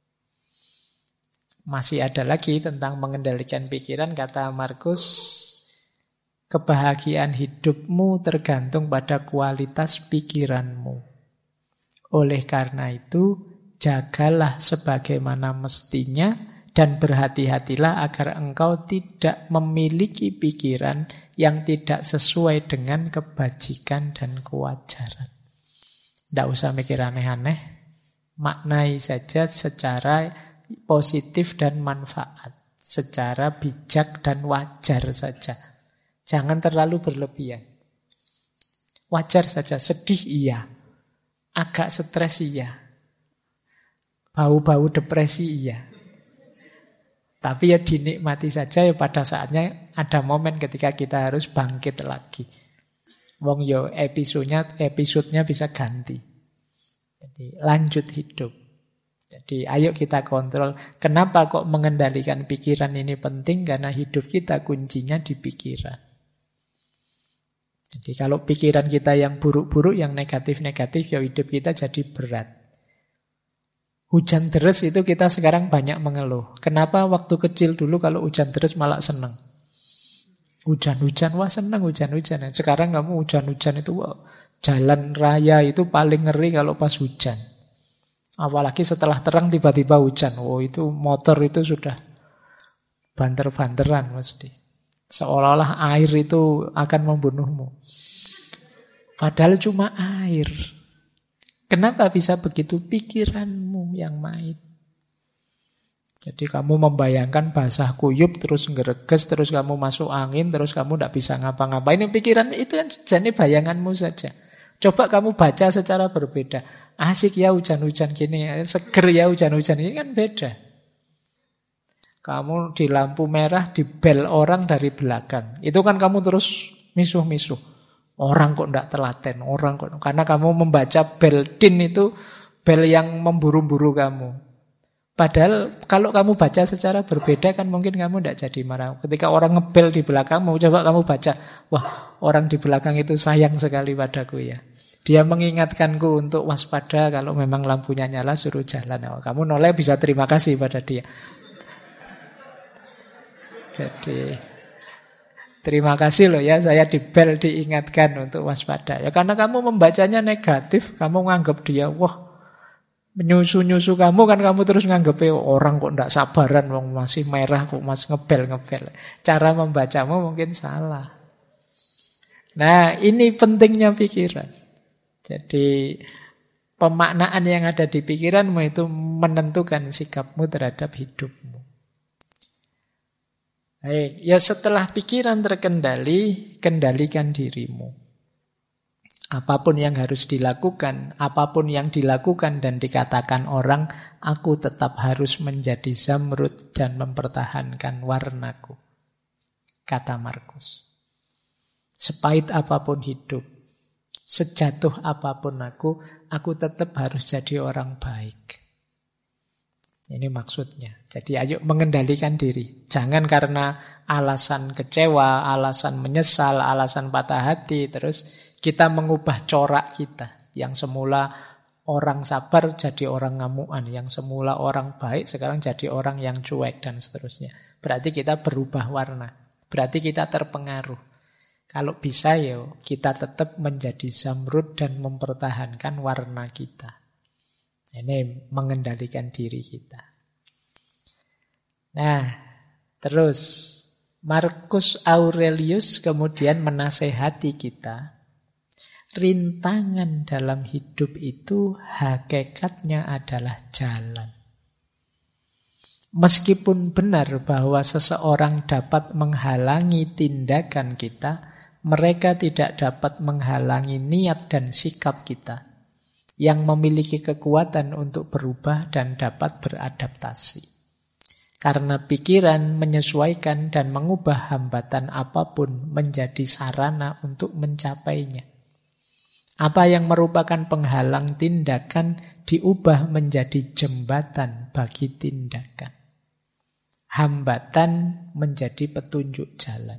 Masih ada lagi tentang mengendalikan pikiran, kata Marcus, kebahagiaan hidupmu tergantung pada kualitas pikiranmu. Oleh karena itu, jagalah sebagaimana mestinya dan berhati-hatilah agar engkau tidak memiliki pikiran yang tidak sesuai dengan kebajikan dan kewajaran. Tidak usah mikir aneh-aneh, maknai saja secara positif dan manfaat, secara bijak dan wajar saja. Jangan terlalu berlebihan. Wajar saja, sedih iya, agak stres iya, bau-bau depresi iya. Tapi ya dinikmati saja, ya pada saatnya ada momen ketika kita harus bangkit lagi. Wong yo episodenya bisa ganti. Jadi lanjut hidup. Jadi ayo kita kontrol. Kenapa kok mengendalikan pikiran ini penting? Karena hidup kita kuncinya di pikiran. Jadi kalau pikiran kita yang buruk-buruk, yang negatif-negatif, ya hidup kita jadi berat. Hujan deras itu kita sekarang banyak mengeluh. Kenapa waktu kecil dulu kalau hujan deras malah senang? Hujan-hujan, wah senang hujan-hujan. Sekarang kamu hujan-hujan itu, wah, jalan raya itu paling ngeri kalau pas hujan. Apalagi setelah terang tiba-tiba hujan. Oh itu motor itu sudah banter-banteran mesti. Seolah-olah air itu akan membunuhmu. Padahal cuma air. Kenapa bisa begitu? Pikiranmu yang main. Jadi kamu membayangkan basah kuyup, terus ngereges, terus kamu masuk angin, terus kamu tidak bisa ngapa-ngapain. Ini pikiran itu kan jadi bayanganmu saja. Coba kamu baca secara berbeda. Asik ya hujan-hujan gini, seger ya hujan-hujan ini, kan beda. Kamu di lampu merah dibel orang dari belakang. Itu kan kamu terus misuh-misuh. Orang kok tidak telaten, orang kok, karena kamu membaca bel din itu bel yang memburu-buru kamu. Padahal kalau kamu baca secara berbeda kan mungkin kamu tidak jadi marah. Ketika orang ngebel di belakangmu, coba kamu baca, wah orang di belakang itu sayang sekali padaku ya. Dia mengingatkanku untuk waspada kalau memang lampunya nyala suruh jalan. Oh, kamu noleh bisa terima kasih pada dia. Jadi terima kasih loh ya, saya dibel diingatkan untuk waspada. Ya karena kamu membacanya negatif, kamu nganggap dia, wah menyusu-nyusu kamu kan, kamu terus nganggap orang kok tidak sabaran, masih merah kok masih ngebel-ngebel. Cara membacamu mungkin salah. Nah ini pentingnya pikiran. Jadi pemaknaan yang ada di pikiranmu itu menentukan sikapmu terhadap hidupmu. Baik, ya setelah pikiran terkendali, kendalikan dirimu. Apapun yang harus dilakukan, apapun yang dilakukan dan dikatakan orang, aku tetap harus menjadi zamrud dan mempertahankan warnaku. Kata Markus. Sepahit apapun hidup, sejatuh apapun aku tetap harus jadi orang baik. Ini maksudnya. Jadi ayo mengendalikan diri. Jangan karena alasan kecewa, alasan menyesal, alasan patah hati, terus kita mengubah corak kita. Yang semula orang sabar jadi orang ngamuan, yang semula orang baik sekarang jadi orang yang cuek dan seterusnya. Berarti kita berubah warna. Berarti kita terpengaruh. Kalau bisa ya kita tetap menjadi zamrud dan mempertahankan warna kita. Ini mengendalikan diri kita. Nah, terus Marcus Aurelius kemudian menasehati kita. Rintangan dalam hidup itu hakikatnya adalah jalan. Meskipun benar bahwa seseorang dapat menghalangi tindakan kita, mereka tidak dapat menghalangi niat dan sikap kita yang memiliki kekuatan untuk berubah dan dapat beradaptasi. Karena pikiran menyesuaikan dan mengubah hambatan apapun menjadi sarana untuk mencapainya. Apa yang merupakan penghalang tindakan diubah menjadi jembatan bagi tindakan. Hambatan menjadi petunjuk jalan.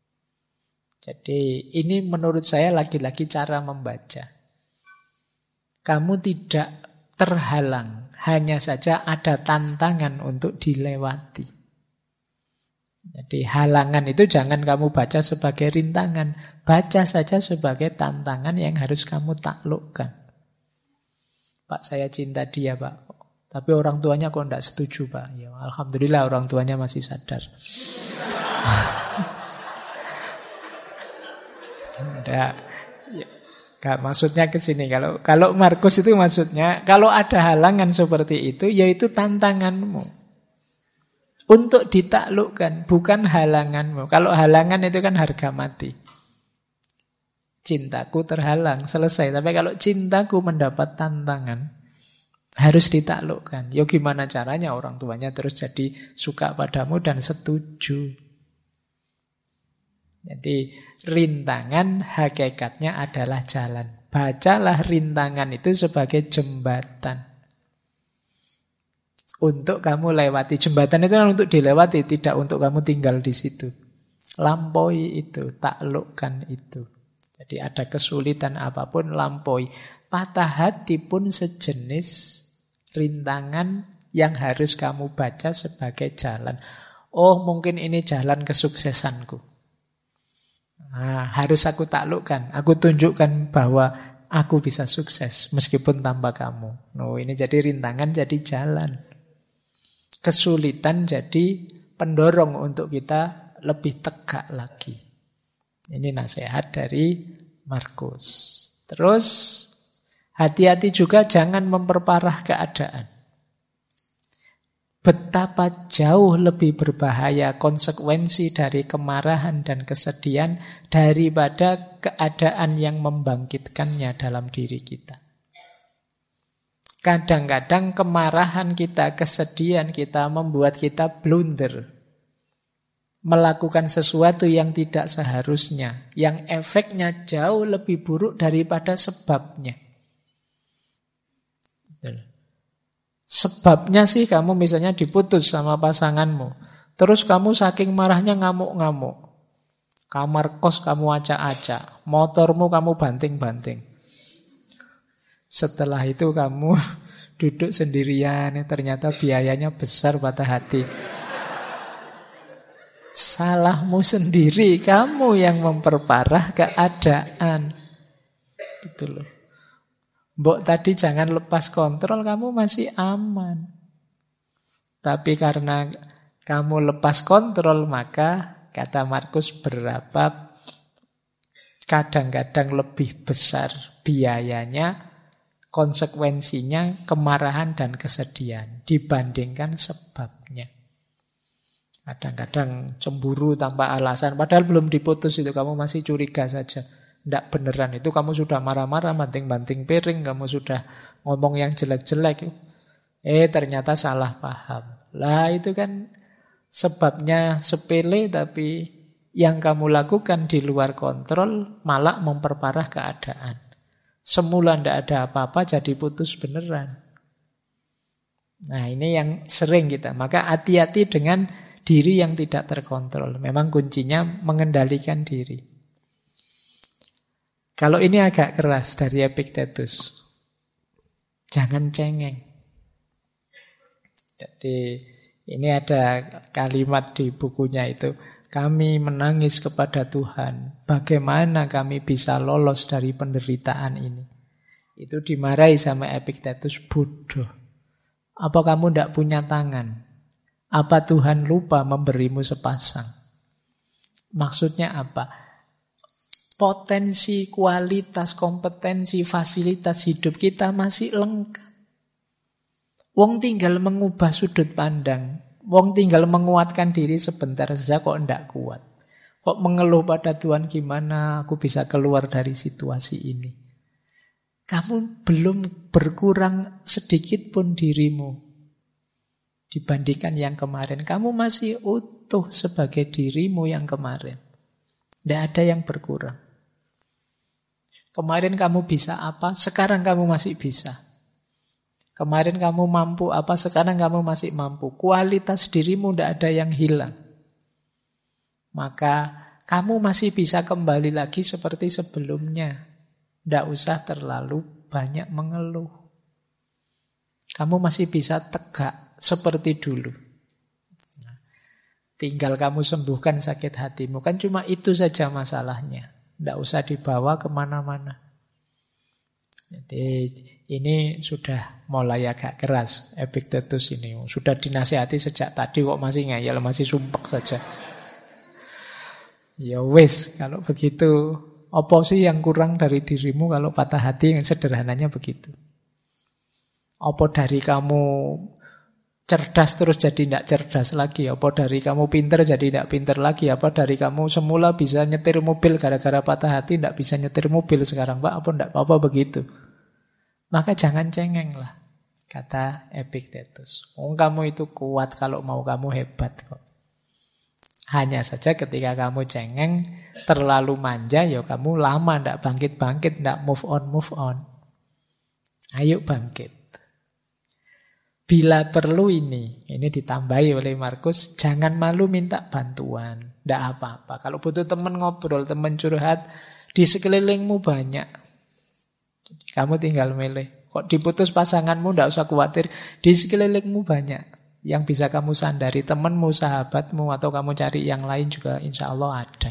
Jadi ini menurut saya lagi-lagi cara membaca. Kamu tidak terhalang, hanya saja ada tantangan untuk dilewati. Jadi halangan itu jangan kamu baca sebagai rintangan, baca saja sebagai tantangan yang harus kamu taklukkan. Pak, saya cinta dia, Pak. Tapi orang tuanya kok tidak setuju, Pak. Ya, alhamdulillah orang tuanya masih sadar. Enggak. Ya, maksudnya ke sini. Kalau Markus itu maksudnya, kalau ada halangan seperti itu, yaitu tantanganmu untuk ditaklukkan, bukan halanganmu. Kalau halangan itu kan harga mati. Cintaku terhalang, selesai. Tapi kalau cintaku mendapat tantangan, harus ditaklukkan. Ya gimana caranya orang tuanya terus jadi suka padamu dan setuju. Jadi rintangan hakikatnya adalah jalan. Bacalah rintangan itu sebagai jembatan untuk kamu lewati. Jembatan itu kan untuk dilewati, tidak untuk kamu tinggal di situ. Lampaui itu, taklukkan itu. Jadi ada kesulitan apapun, lampaui. Patah hati pun sejenis rintangan yang harus kamu baca sebagai jalan. Oh, mungkin ini jalan kesuksesanku. Nah, harus aku taklukkan. Aku tunjukkan bahwa aku bisa sukses meskipun tanpa kamu. Ini jadi rintangan, jadi jalan. Kesulitan jadi pendorong untuk kita lebih tegak lagi. Ini nasihat dari Markus. Terus hati-hati juga jangan memperparah keadaan. Betapa jauh lebih berbahaya konsekuensi dari kemarahan dan kesedihan daripada keadaan yang membangkitkannya dalam diri kita. Kadang-kadang kemarahan kita, kesedihan kita membuat kita blunder. Melakukan sesuatu yang tidak seharusnya, yang efeknya jauh lebih buruk daripada sebabnya. Sebabnya sih kamu misalnya diputus sama pasanganmu. Terus kamu saking marahnya ngamuk-ngamuk. Kamar kos kamu acak-acak. Motormu kamu banting-banting. Setelah itu kamu duduk sendirian. Ternyata biayanya besar, patah hati. Salahmu sendiri. Kamu yang memperparah keadaan. Gitu loh. Mbok tadi jangan lepas kontrol, kamu masih aman. Tapi karena kamu lepas kontrol, maka kata Markus berapa kadang-kadang lebih besar biayanya, konsekuensinya, kemarahan dan kesedihan dibandingkan sebabnya. Kadang-kadang cemburu tanpa alasan, padahal belum diputus itu kamu masih curiga saja. Tidak beneran, itu kamu sudah marah-marah, banting-banting piring, kamu sudah ngomong yang jelek-jelek. Ternyata salah paham. Lah itu kan sebabnya sepele, tapi yang kamu lakukan di luar kontrol malah memperparah keadaan. Semula tidak ada apa-apa, jadi putus beneran. Nah ini yang sering kita. Maka hati-hati dengan diri yang tidak terkontrol. Memang kuncinya mengendalikan diri. Kalau ini agak keras dari Epictetus. Jangan cengeng. Jadi ini ada kalimat di bukunya itu. Kami menangis kepada Tuhan. Bagaimana kami bisa lolos dari penderitaan ini? Itu dimarahi sama Epictetus, bodoh. Apa kamu tidak punya tangan? Apa Tuhan lupa memberimu sepasang? Maksudnya apa? Potensi, kualitas, kompetensi, fasilitas hidup kita masih lengkap. Wong tinggal mengubah sudut pandang. Wong tinggal menguatkan diri sebentar saja kok tidak kuat. Kok mengeluh pada Tuhan, gimana aku bisa keluar dari situasi ini. Kamu belum berkurang sedikit pun dirimu dibandingkan yang kemarin. Kamu masih utuh sebagai dirimu yang kemarin. Tidak ada yang berkurang. Kemarin kamu bisa apa, sekarang kamu masih bisa. Kemarin kamu mampu apa, sekarang kamu masih mampu. Kualitas dirimu tidak ada yang hilang. Maka kamu masih bisa kembali lagi seperti sebelumnya. Tidak usah terlalu banyak mengeluh. Kamu masih bisa tegak seperti dulu. Tinggal kamu sembuhkan sakit hatimu. Kan cuma itu saja masalahnya. Tidak usah dibawa kemana-mana. Jadi ini sudah mulai agak keras Epictetus ini. Sudah dinasihati sejak tadi kok masih ngeyel, masih sumpek saja. Ya wis, kalau begitu apa sih yang kurang dari dirimu kalau patah hati? Yang sederhananya begitu. Apa dari kamu cerdas terus jadi tidak cerdas lagi? Apa dari kamu pinter jadi tidak pinter lagi? Apa dari kamu semula bisa nyetir mobil gara-gara patah hati tidak bisa nyetir mobil sekarang, Pak? Apa tidak apa-apa begitu? Maka jangan cengeng lah, kata Epictetus. Kamu itu kuat kalau mau, kamu hebat kok. Hanya saja ketika kamu cengeng, terlalu manja, ya kamu lama tidak bangkit-bangkit, tidak move on. Ayo bangkit. Bila perlu ini ditambahi oleh Markus, jangan malu minta bantuan. Tidak apa-apa. Kalau butuh teman ngobrol, teman curhat, di sekelilingmu banyak. Kamu tinggal milih. Kok diputus pasanganmu, tidak usah khawatir. Di sekelilingmu banyak yang bisa kamu sandari. Temanmu, sahabatmu, atau kamu cari yang lain juga insya Allah ada.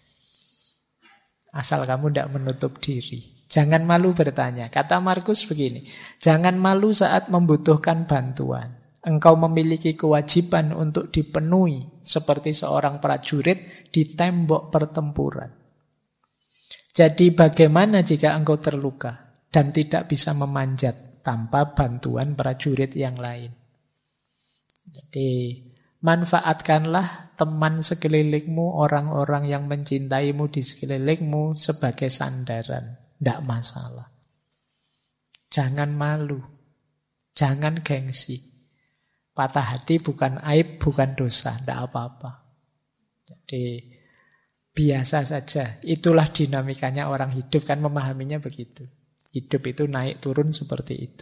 Asal kamu tidak menutup diri. Jangan malu bertanya. Kata Markus begini, jangan malu saat membutuhkan bantuan. Engkau memiliki kewajiban untuk dipenuhi seperti seorang prajurit di tembok pertempuran. Jadi bagaimana jika engkau terluka dan tidak bisa memanjat tanpa bantuan prajurit yang lain? Jadi manfaatkanlah teman sekelilingmu, orang-orang yang mencintaimu di sekelilingmu sebagai sandaran. Tidak masalah. Jangan malu. Jangan gengsi. Patah hati bukan aib, bukan dosa. Tidak apa-apa. Jadi biasa saja. Itulah dinamikanya orang hidup. Kan memahaminya begitu. Hidup itu naik turun seperti itu.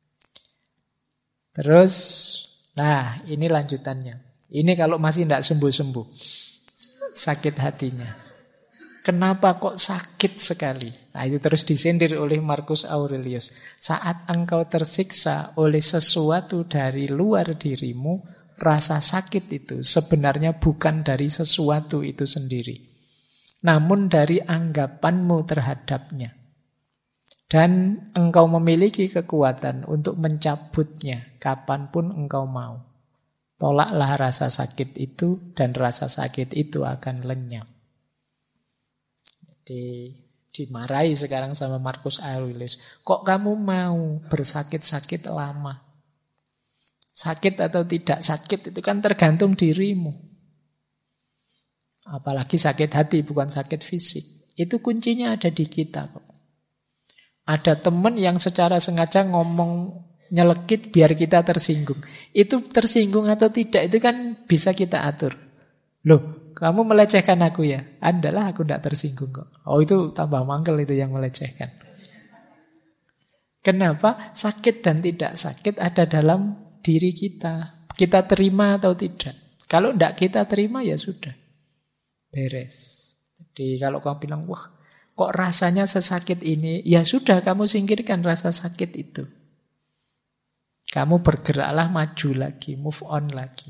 Terus, nah ini lanjutannya. Ini kalau masih tidak sembuh-sembuh. Sakit hatinya. Kenapa kok sakit sekali? Nah itu terus disindir oleh Marcus Aurelius. Saat engkau tersiksa oleh sesuatu dari luar dirimu, rasa sakit itu sebenarnya bukan dari sesuatu itu sendiri, namun dari anggapanmu terhadapnya. Dan engkau memiliki kekuatan untuk mencabutnya kapanpun engkau mau. Tolaklah rasa sakit itu dan rasa sakit itu akan lenyap. Dimarahi sekarang sama Marcus Aurelius. Kok kamu mau bersakit-sakit lama? Sakit atau tidak sakit itu kan tergantung dirimu. Apalagi sakit hati, bukan sakit fisik. Itu kuncinya ada di kita kok. Ada teman yang secara sengaja ngomong nyelekit biar kita tersinggung. Itu tersinggung atau tidak itu kan bisa kita atur. Loh, kamu melecehkan aku ya? Andalah aku tidak tersinggung kok. Oh itu tambah mangkel itu yang melecehkan. Kenapa? Sakit dan tidak sakit ada dalam diri kita. Kita terima atau tidak. Kalau tidak kita terima ya sudah. Beres. Jadi kalau kamu bilang, wah kok rasanya sesakit ini? Ya sudah kamu singkirkan rasa sakit itu. Kamu bergeraklah maju lagi, move on lagi.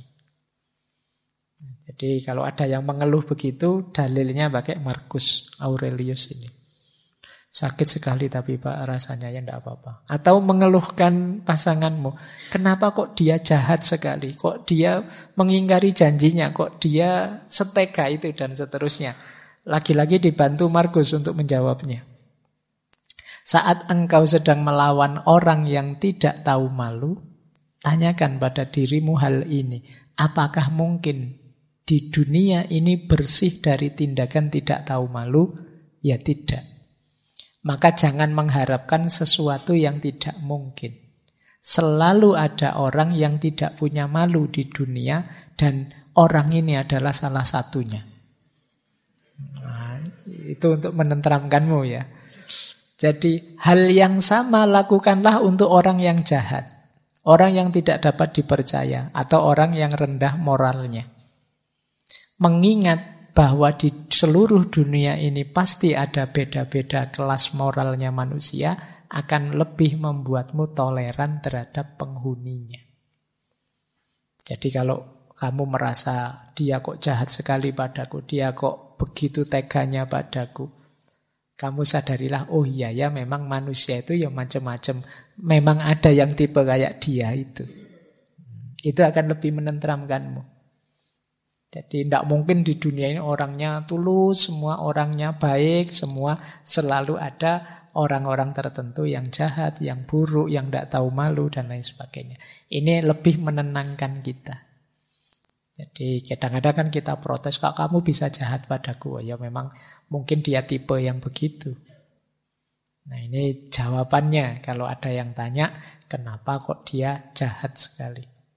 Jadi kalau ada yang mengeluh begitu, dalilnya pakai Marcus Aurelius ini. Sakit sekali tapi Pak rasanya ya tidak apa-apa. Atau mengeluhkan pasanganmu. Kenapa kok dia jahat sekali? Kok dia mengingkari janjinya? Kok dia setega itu dan seterusnya. Lagi-lagi dibantu Marcus untuk menjawabnya. Saat engkau sedang melawan orang yang tidak tahu malu, tanyakan pada dirimu hal ini. Apakah mungkin di dunia ini bersih dari tindakan tidak tahu malu? Ya tidak. Maka jangan mengharapkan sesuatu yang tidak mungkin. Selalu ada orang yang tidak punya malu di dunia dan orang ini adalah salah satunya. Nah, itu untuk menenteramkanmu ya. Jadi hal yang sama lakukanlah untuk orang yang jahat. Orang yang tidak dapat dipercaya atau orang yang rendah moralnya. Mengingat bahwa di seluruh dunia ini pasti ada beda-beda kelas moralnya manusia akan lebih membuatmu toleran terhadap penghuninya. Jadi kalau kamu merasa dia kok jahat sekali padaku, dia kok begitu teganya padaku, Kamu sadarilah, oh iya ya memang manusia itu ya macam-macam. Memang ada yang tipe kayak dia itu. Itu akan lebih menenteramkanmu. Jadi tidak mungkin di dunia ini orangnya tulus, semua orangnya baik, semua selalu ada orang-orang tertentu yang jahat, yang buruk, yang tidak tahu malu, dan lain sebagainya. Ini lebih menenangkan kita. Jadi kadang-kadang kan kita protes, kok kamu bisa jahat padaku? Oh, ya memang mungkin dia tipe yang begitu. Nah ini jawabannya kalau ada yang tanya, kenapa kok dia jahat sekali?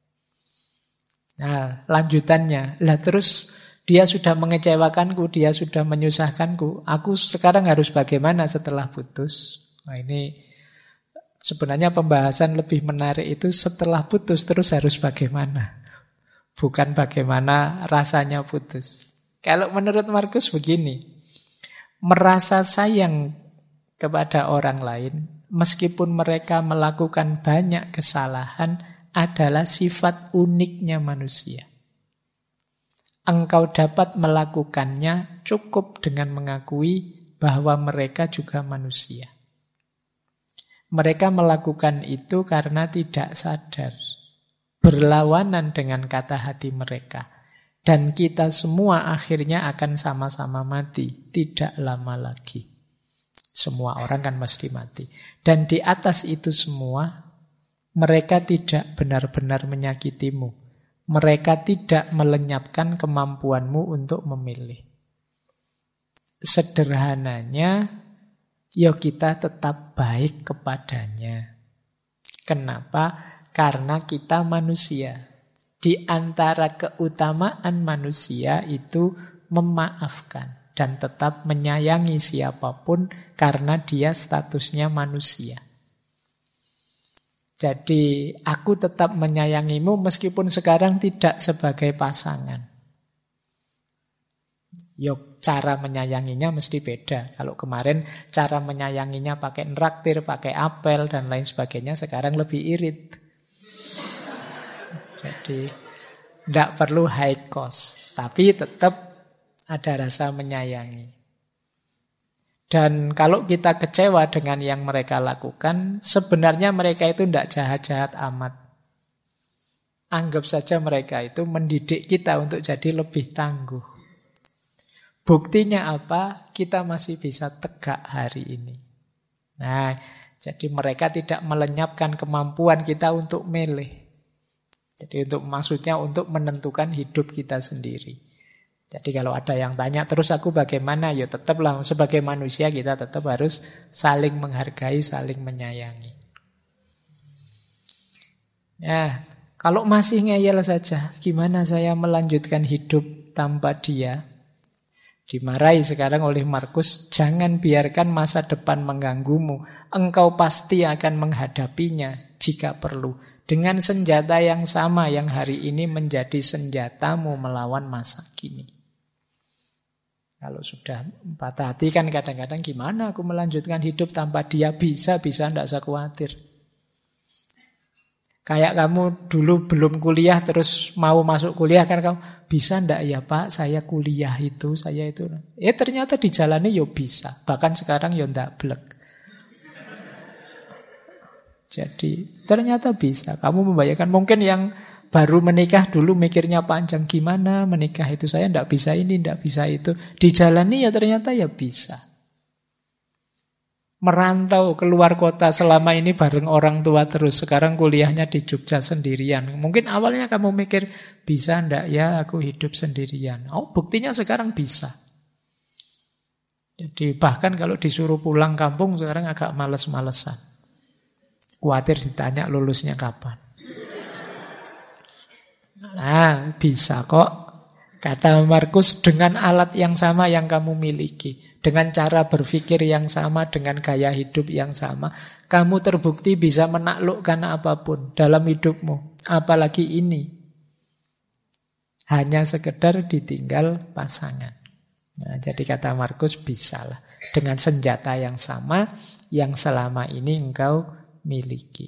Nah lanjutannya, lah terus dia sudah mengecewakanku, dia sudah menyusahkanku, aku sekarang harus bagaimana setelah putus? Nah ini sebenarnya pembahasan lebih menarik itu setelah putus terus harus bagaimana? Bukan bagaimana rasanya putus. Kalau menurut Markus begini, merasa sayang kepada orang lain, meskipun mereka melakukan banyak kesalahan, adalah sifat uniknya manusia. Engkau dapat melakukannya cukup dengan mengakui bahwa mereka juga manusia. Mereka melakukan itu karena tidak sadar, berlawanan dengan kata hati mereka. Dan kita semua akhirnya akan sama-sama mati. Tidak lama lagi. Semua orang kan mesti mati. Dan di atas itu semua, mereka tidak benar-benar menyakitimu. Mereka tidak melenyapkan kemampuanmu untuk memilih. Sederhananya, ya kita tetap baik kepadanya. Kenapa? Karena kita manusia. Di antara keutamaan manusia itu memaafkan dan tetap menyayangi siapapun karena dia statusnya manusia. Jadi aku tetap menyayangimu meskipun sekarang tidak sebagai pasangan. Yo, cara menyayanginya mesti beda. Kalau kemarin cara menyayanginya pakai nraktir, pakai apel dan lain sebagainya, sekarang lebih irit. Jadi tidak perlu high cost, tapi tetap ada rasa menyayangi. Dan kalau kita kecewa dengan yang mereka lakukan, sebenarnya mereka itu tidak jahat-jahat amat. Anggap saja mereka itu mendidik kita untuk jadi lebih tangguh. Buktinya apa? Kita masih bisa tegak hari ini. Nah, jadi mereka tidak melenyapkan kemampuan kita untuk milih. Jadi maksudnya untuk menentukan hidup kita sendiri. Jadi kalau ada yang tanya, terus aku bagaimana? Ya tetaplah sebagai manusia kita tetap harus saling menghargai, saling menyayangi. Ya, kalau masih ngeyel saja, gimana saya melanjutkan hidup tanpa dia? Dimarahi sekarang oleh Markus, jangan biarkan masa depan mengganggumu. Engkau pasti akan menghadapinya jika perlu. Dengan senjata yang sama yang hari ini menjadi senjatamu melawan masa kini. Kalau sudah patah hati kan kadang-kadang gimana aku melanjutkan hidup tanpa dia? Bisa, tidak usah khawatir. Kayak kamu dulu belum kuliah terus mau masuk kuliah kan kamu, bisa ndak ya Pak saya kuliah itu, saya itu. Ternyata dijalani ya bisa, bahkan sekarang ya ndak blek. Jadi ternyata bisa. Kamu membayangkan mungkin yang baru menikah dulu mikirnya panjang gimana menikah itu saya ndak bisa ini, ndak bisa itu. Dijalani ya ternyata ya bisa. Merantau keluar kota selama ini bareng orang tua terus. Sekarang kuliahnya di Jogja sendirian. Mungkin awalnya kamu mikir bisa ndak ya aku hidup sendirian. Oh buktinya sekarang bisa. Jadi bahkan kalau disuruh pulang kampung sekarang agak males-malesan. Khawatir ditanya lulusnya kapan. Nah, bisa kok. Kata Markus, dengan alat yang sama yang kamu miliki, dengan cara berpikir yang sama, dengan gaya hidup yang sama, kamu terbukti bisa menaklukkan apapun dalam hidupmu. Apalagi ini. Hanya sekedar ditinggal pasangan. Nah, jadi kata Markus, bisalah. Dengan senjata yang sama, yang selama ini engkau miliki.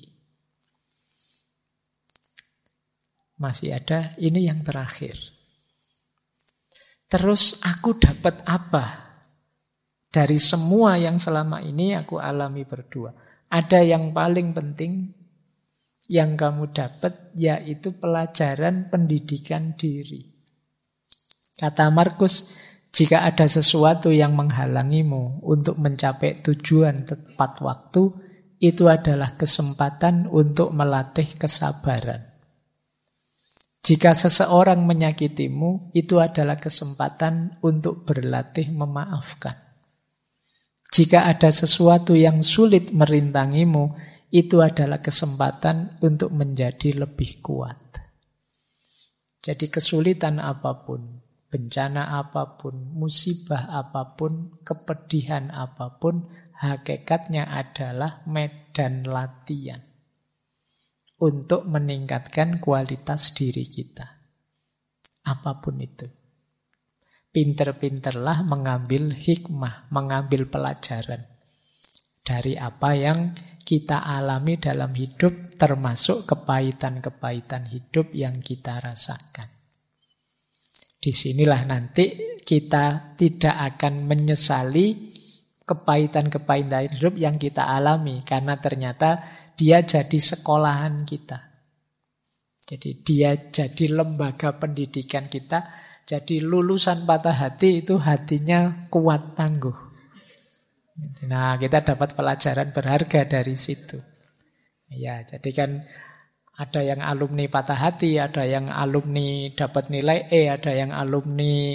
Masih ada, ini yang terakhir. Terus aku dapat apa Dari semua yang selama ini aku alami berdua, ada yang paling penting yang kamu dapat, yaitu pelajaran pendidikan diri. Kata Markus, jika ada sesuatu yang menghalangimu untuk mencapai tujuan tepat waktu, itu adalah kesempatan untuk melatih kesabaran. Jika seseorang menyakitimu, itu adalah kesempatan untuk berlatih memaafkan. Jika ada sesuatu yang sulit merintangimu, itu adalah kesempatan untuk menjadi lebih kuat. Jadi kesulitan apapun, bencana apapun, musibah apapun, kepedihan apapun, hakikatnya adalah medan latihan untuk meningkatkan kualitas diri kita. Apapun itu. Pinter-pinterlah mengambil hikmah, mengambil pelajaran dari apa yang kita alami dalam hidup, termasuk kepahitan-kepahitan hidup yang kita rasakan. Disinilah nanti kita tidak akan menyesali kepahitan-kepahitan hidup yang kita alami, karena ternyata dia jadi sekolahan kita. Jadi dia jadi lembaga pendidikan kita. Jadi lulusan patah hati itu hatinya kuat tangguh. Nah, kita dapat pelajaran berharga dari situ. Ya, jadi kan ada yang alumni patah hati, ada yang alumni dapat nilai E, ada yang alumni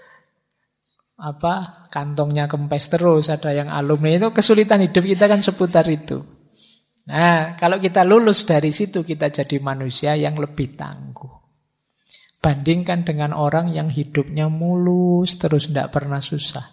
kantongnya kempes terus, ada yang alumni itu kesulitan hidup kita kan seputar itu. Nah, kalau kita lulus dari situ, kita jadi manusia yang lebih tangguh. Bandingkan dengan orang yang hidupnya mulus terus, tidak pernah susah.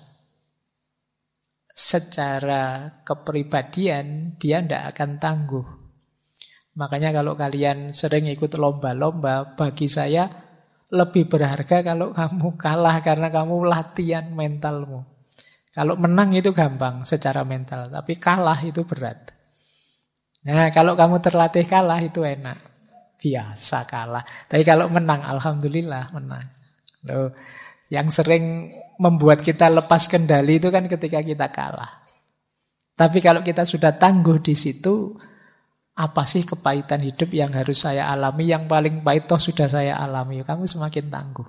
Secara kepribadian dia tidak akan tangguh. Makanya kalau kalian sering ikut lomba-lomba, bagi saya lebih berharga kalau kamu kalah, karena kamu latihan mentalmu. Kalau menang itu gampang secara mental, tapi kalah itu berat. Nah, kalau kamu terlatih kalah itu enak. Biasa kalah. Tapi kalau menang, alhamdulillah menang. Loh, yang sering membuat kita lepas kendali itu kan ketika kita kalah. Tapi kalau kita sudah tangguh di situ, apa sih kepahitan hidup yang harus saya alami? Yang paling pahit toh sudah saya alami. Kamu semakin tangguh.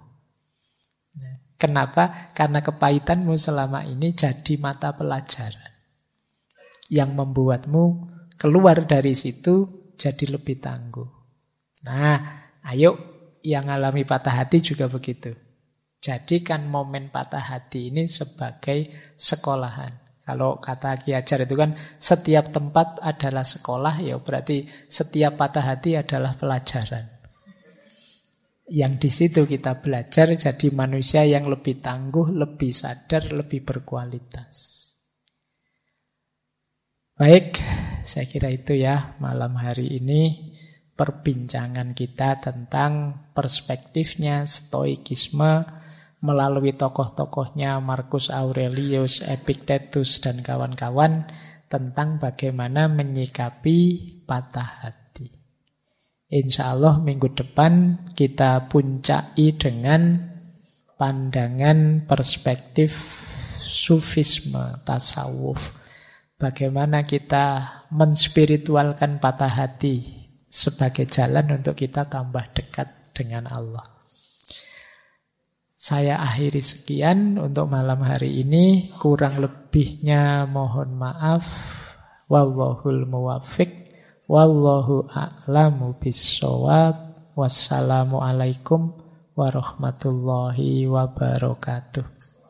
Kenapa? Karena kepahitanmu selama ini jadi mata pelajaran yang membuatmu keluar dari situ jadi lebih tangguh. Nah, ayo yang alami patah hati juga begitu. Jadikan momen patah hati ini sebagai sekolahan. Kalau kata Ki Hajar itu kan setiap tempat adalah sekolah, ya berarti setiap patah hati adalah pelajaran. Yang di situ kita belajar jadi manusia yang lebih tangguh, lebih sadar, lebih berkualitas. Baik, saya kira itu ya malam hari ini. Perbincangan kita tentang perspektifnya stoikisme melalui tokoh-tokohnya Marcus Aurelius, Epictetus, dan kawan-kawan tentang bagaimana menyikapi patah hati. Insya Allah minggu depan kita puncai dengan pandangan perspektif sufisme, tasawuf. Bagaimana kita menspiritualkan patah hati sebagai jalan untuk kita tambah dekat dengan Allah. Saya akhiri sekian untuk malam hari ini. Kurang lebihnya mohon maaf. Wallahul muwaffiq. Wallahu a'lamu bissawab. Wassalamualaikum warahmatullahi wabarakatuh.